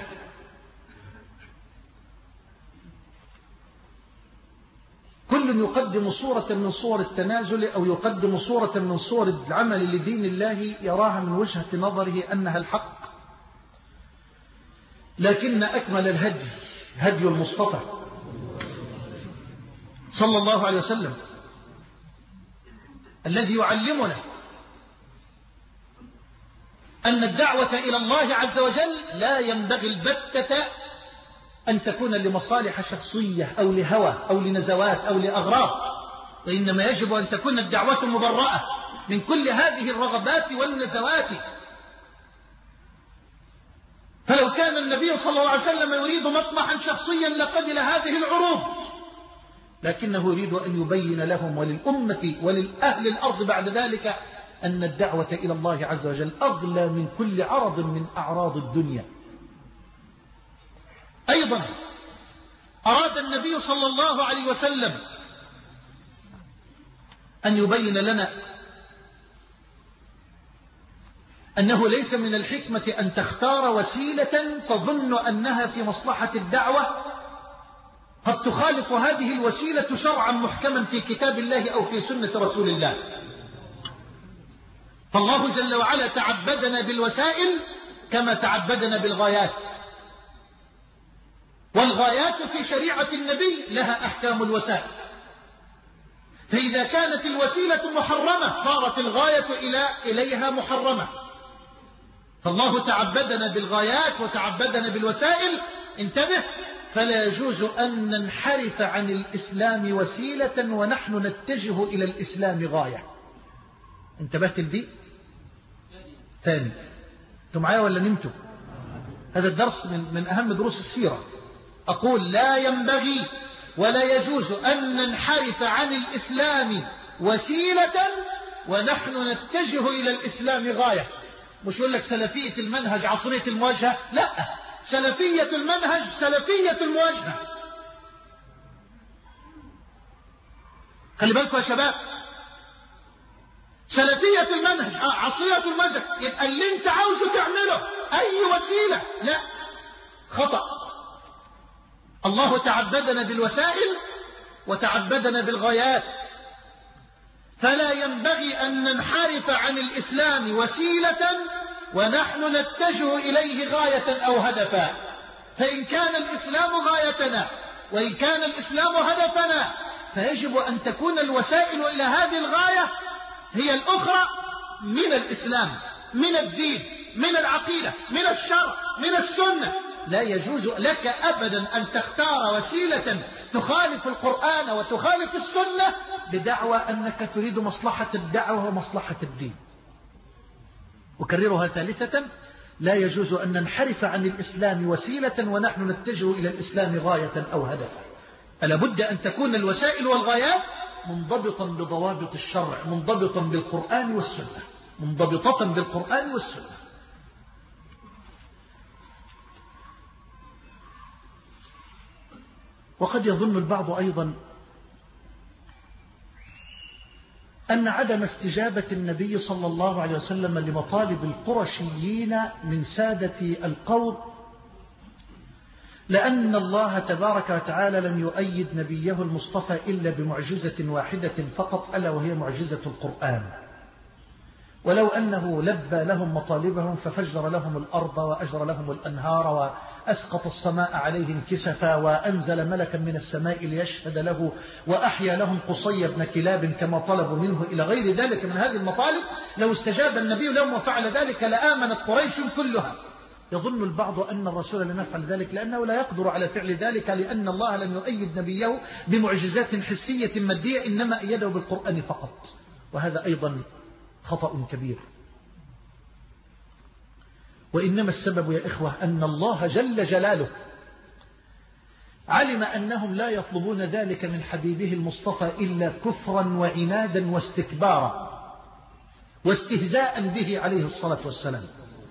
كل يقدم صورة من صور التنازل أو يقدم صورة من صور العمل لدين الله يراها من وجهة نظره أنها الحق، لكن أكمل الهدي هدي المصطفى صلى الله عليه وسلم الذي يعلمنا أن الدعوة إلى الله عز وجل لا ينبغي البتة أن تكون لمصالح شخصية أو لهوى أو لنزوات أو لأغراض، وإنما يجب أن تكون الدعوة مبرأة من كل هذه الرغبات والنزوات. فلو كان النبي صلى الله عليه وسلم يريد مطمحا شخصيا لقبل هذه العروض، لكنه يريد أن يبين لهم وللأمة وللأهل الأرض بعد ذلك أن الدعوة إلى الله عز وجل أغلى من كل عرض من أعراض الدنيا. أيضا أراد النبي صلى الله عليه وسلم أن يبين لنا أنه ليس من الحكمة أن تختار وسيلة تظن أنها في مصلحة الدعوة قد تخالف هذه الوسيلة شرعا محكما في كتاب الله أو في سنة رسول الله. فالله جل وعلا تعبدنا بالوسائل كما تعبدنا بالغايات، والغايات في شريعة النبي لها أحكام الوسائل. فإذا كانت الوسيلة محرمة صارت الغاية إلى إليها محرمة. فالله تعبدنا بالغايات وتعبدنا بالوسائل. انتبه، فلا يجوز أن ننحرف عن الإسلام وسيلة ونحن نتجه إلى الإسلام غاية. انتبهت لدي؟ ثاني، انتم معايا ولا نمتوا؟ هذا الدرس من, من أهم دروس السيرة. أقول لا ينبغي ولا يجوز أن ننحرف عن الإسلام وسيلة ونحن نتجه إلى الإسلام غاية. مش يقول لك سلفية المنهج عصرية المواجهة، لا، سلفية المنهج سلفية المواجهة. خلي بالكم يا شباب، سلفية المنهج عصرية المواجهة يبقى اللي انت عاوزه تعمله أي وسيلة، لا، خطأ. الله تعبدنا بالوسائل وتعبدنا بالغايات، فلا ينبغي أن ننحرف عن الإسلام وسيلة ونحن نتجه إليه غاية أو هدفا. فإن كان الإسلام غايتنا وإن كان الإسلام هدفنا فيجب أن تكون الوسائل إلى هذه الغاية هي الأخرى من الإسلام، من الدين، من العقيدة، من الشرع، من السنة. لا يجوز لك أبدا أن تختار وسيلة تخالف القرآن وتخالف السنة بدعوى أنك تريد مصلحة الدعوة ومصلحة الدين. أكررها ثالثة، لا يجوز أن ننحرف عن الإسلام وسيلة ونحن نتجه إلى الإسلام غاية أو هدفا. ألا بد أن تكون الوسائل والغايات منضبطا بضوابط الشرع، منضبطا بالقرآن والسنة، منضبطة بالقرآن والسنة. وقد يظن البعض أيضا أن عدم استجابة النبي صلى الله عليه وسلم لمطالب القرشيين من سادة القوم لأن الله تبارك وتعالى لم يؤيد نبيه المصطفى إلا بمعجزة واحدة فقط، ألا وهي معجزة القرآن. ولو أنه لبى لهم مطالبهم ففجر لهم الأرض وأجرى لهم الأنهار وأسقط السماء عليهم كسفا وأنزل ملكا من السماء ليشهد له وأحيا لهم قصي بن كلاب كما طلبوا منه إلى غير ذلك من هذه المطالب، لو استجاب النبي لهم وفعل ذلك لآمنت قريش كلها. يظن البعض أن الرسول لم يفعل ذلك لأنه لا يقدر على فعل ذلك، لأن الله لم يؤيد نبيه بمعجزات حسية مادية، إنما أيده بالقرآن فقط. وهذا أيضا خطأ كبير. وإنما السبب يا إخوة أن الله جل جلاله علم أنهم لا يطلبون ذلك من حبيبه المصطفى إلا كفرا وعنادا واستكبارا واستهزاء به عليه الصلاة والسلام.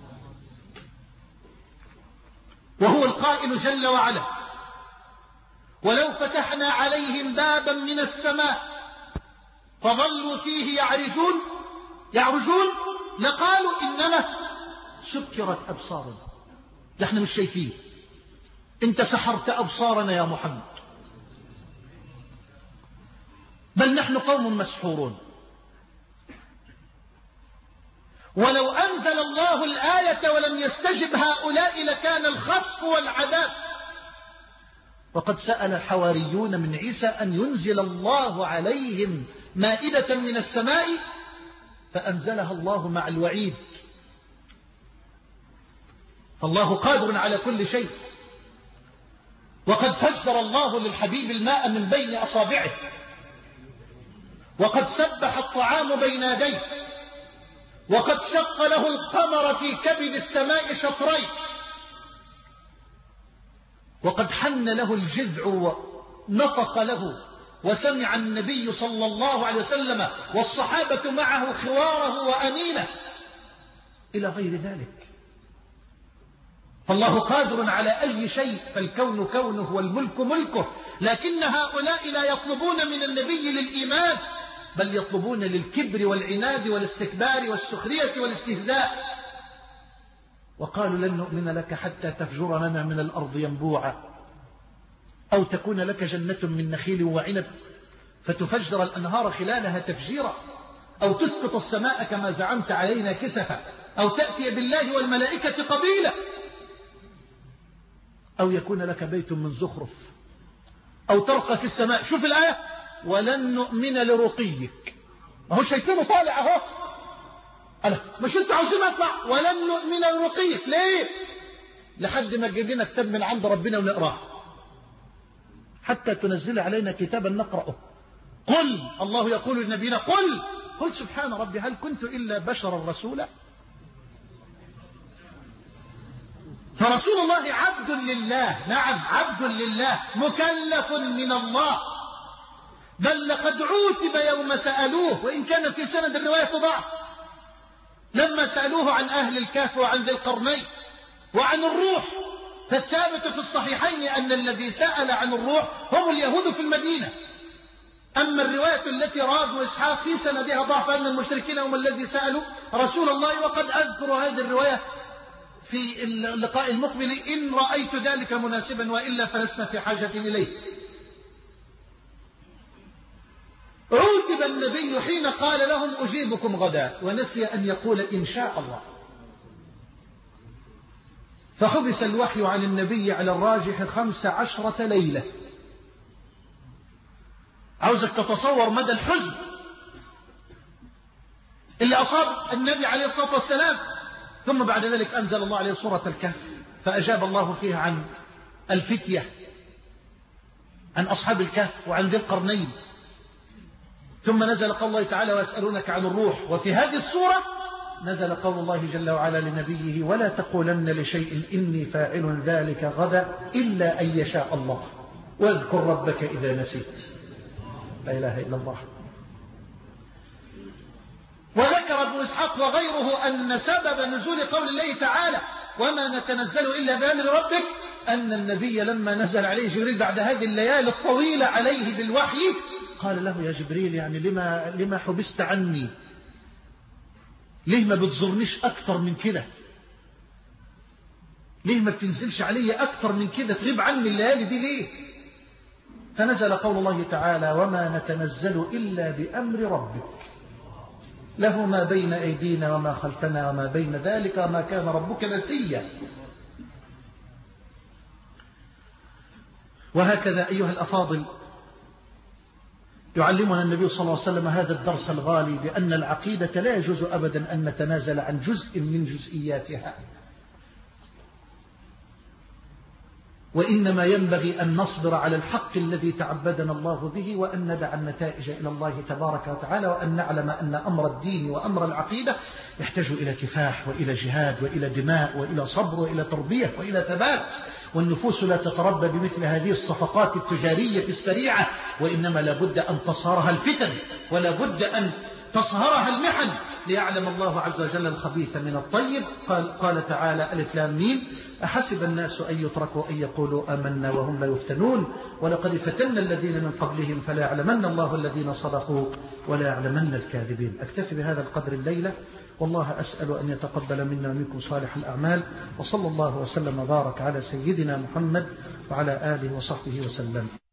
وهو القائل جل وعلا: ولو فتحنا عليهم بابا من السماء فظلوا فيه يعرجون يعرجون لقالوا إنما سكرت أبصارنا، نحن مش شايفين، انت سحرت أبصارنا يا محمد، بل نحن قوم مسحورون. ولو أنزل الله الآية ولم يستجب هؤلاء لكان الخسف والعذاب. وقد سأل الحواريون من عيسى أن ينزل الله عليهم مائدة من السماء فأنزلها الله مع الوعيد. فالله قادر على كل شيء. وقد فجر الله للحبيب الماء من بين أصابعه، وقد سبح الطعام بين يديه، وقد شق له القمر في كبد السماء شطرين، وقد حن له الجذع ونطق له وسمع النبي صلى الله عليه وسلم والصحابة معه خواره وأنينه إلى غير ذلك. فالله قادر على أي شيء، فالكون كونه والملك ملكه. لكن هؤلاء لا يطلبون من النبي للإيمان، بل يطلبون للكبر والعناد والاستكبار والسخرية والاستهزاء. وقالوا لن نؤمن لك حتى تفجر لنا من الأرض ينبوعا، أو تكون لك جنة من نخيل وعنب فتفجر الأنهار خلالها تفجيرا، أو تسقط السماء كما زعمت علينا كسفا، أو تأتي بالله والملائكة قبيلا، أو يكون لك بيت من زخرف، أو ترقى في السماء. شوف الآية، ولن نؤمن لرقيك. ما هو شايفينه طالع اهو، أنا مش انتوا عاوزين اطلع؟ ولن نؤمن لرقيك. ليه؟ لحد ما تجيب لنا كتاب من عند ربنا ونقراه، حتى تنزل علينا كتابا نقرأه. قل، الله يقول لنبينا قل قل سبحان ربي هل كنت إلا بشرا رسولا. فرسول الله عبد لله، نعم عبد لله، مكلف من الله، بل لقد عوتب يوم سألوه، وإن كان في سند الرواية ضعف، لما سألوه عن أهل الكهف وعن ذي القرنين وعن الروح. فالثابت في الصحيحين أن الذي سأل عن الروح هم اليهود في المدينة. أما الرواية التي رواه ابن إسحاق في سندها ضعف أن المشركين هم الذي سألوا رسول الله، وقد أذكر هذه الرواية في اللقاء المقبل إن رأيت ذلك مناسبا، وإلا فلسنا في حاجة إليه. عوتب النبي حين قال لهم أجيبكم غدا، ونسي أن يقول إن شاء الله. فحبس الوحي عن النبي على الراجح خمس عشرة ليلة. عاوزك تتصور مدى الحزن اللي أصاب النبي عليه الصلاة والسلام. ثم بعد ذلك أنزل الله عليه سورة الكهف، فأجاب الله فيها عن الفتية، عن أصحاب الكهف وعن ذي القرنين. ثم نزل قول الله تعالى ويسألونك عن الروح. وفي هذه السورة نزل قول الله جل وعلا لنبيه ولا تقولن لشيء إني فاعل ذلك غدا إلا أن يشاء الله واذكر ربك إذا نسيت. لا إله إلا الله. وذكر ابن إسحاق وغيره أن سبب نزول قول الله تعالى وما نتنزل إلا بأمر ربك أن النبي لما نزل عليه جبريل بعد هذه الليالي الطويلة عليه بالوحي قال له يا جبريل يعني لما, لما حبست عني؟ ليه ما بتزورنيش أكتر من كده؟ ليه ما بتنزلش علي أكتر من كده؟ تغيب عني الليالي دي ليه؟ فنزل قول الله تعالى وما نتنزل إلا بأمر ربك له ما بين أيدينا وما خلفنا وما بين ذلك وما كان ربك نسيا. وهكذا أيها الأفاضل يعلمنا النبي صلى الله عليه وسلم هذا الدرس الغالي بأن العقيدة لا يجوز أبدا أن نتنازل عن جزء من جزئياتها، وإنما ينبغي أن نصبر على الحق الذي تعبدنا الله به، وأن ندع النتائج إلى الله تبارك وتعالى، وأن نعلم أن أمر الدين وأمر العقيدة يحتاج إلى كفاح وإلى جهاد وإلى دماء وإلى صبر وإلى تربية وإلى ثبات. والنفوس لا تتربى بمثل هذه الصفقات التجارية السريعة، وإنما لابد أن تصهرها الفتن ولا بد أن تصهرها المحن ليعلم الله عز وجل الخبيث من الطيب. قال, قال تعالى ألف لام ميم أحسب الناس أن يتركوا أن يقولوا آمنا وهم لا يفتنون ولقد فتنا الذين من قبلهم فلا يعلمن الله الذين صدقوا ولا يعلمن الكاذبين. أكتفي بهذا القدر الليلة، والله أسأل أن يتقبل منا ومنكم صالح الأعمال، وصلى الله وسلم وبارك على سيدنا محمد وعلى آله وصحبه وسلم.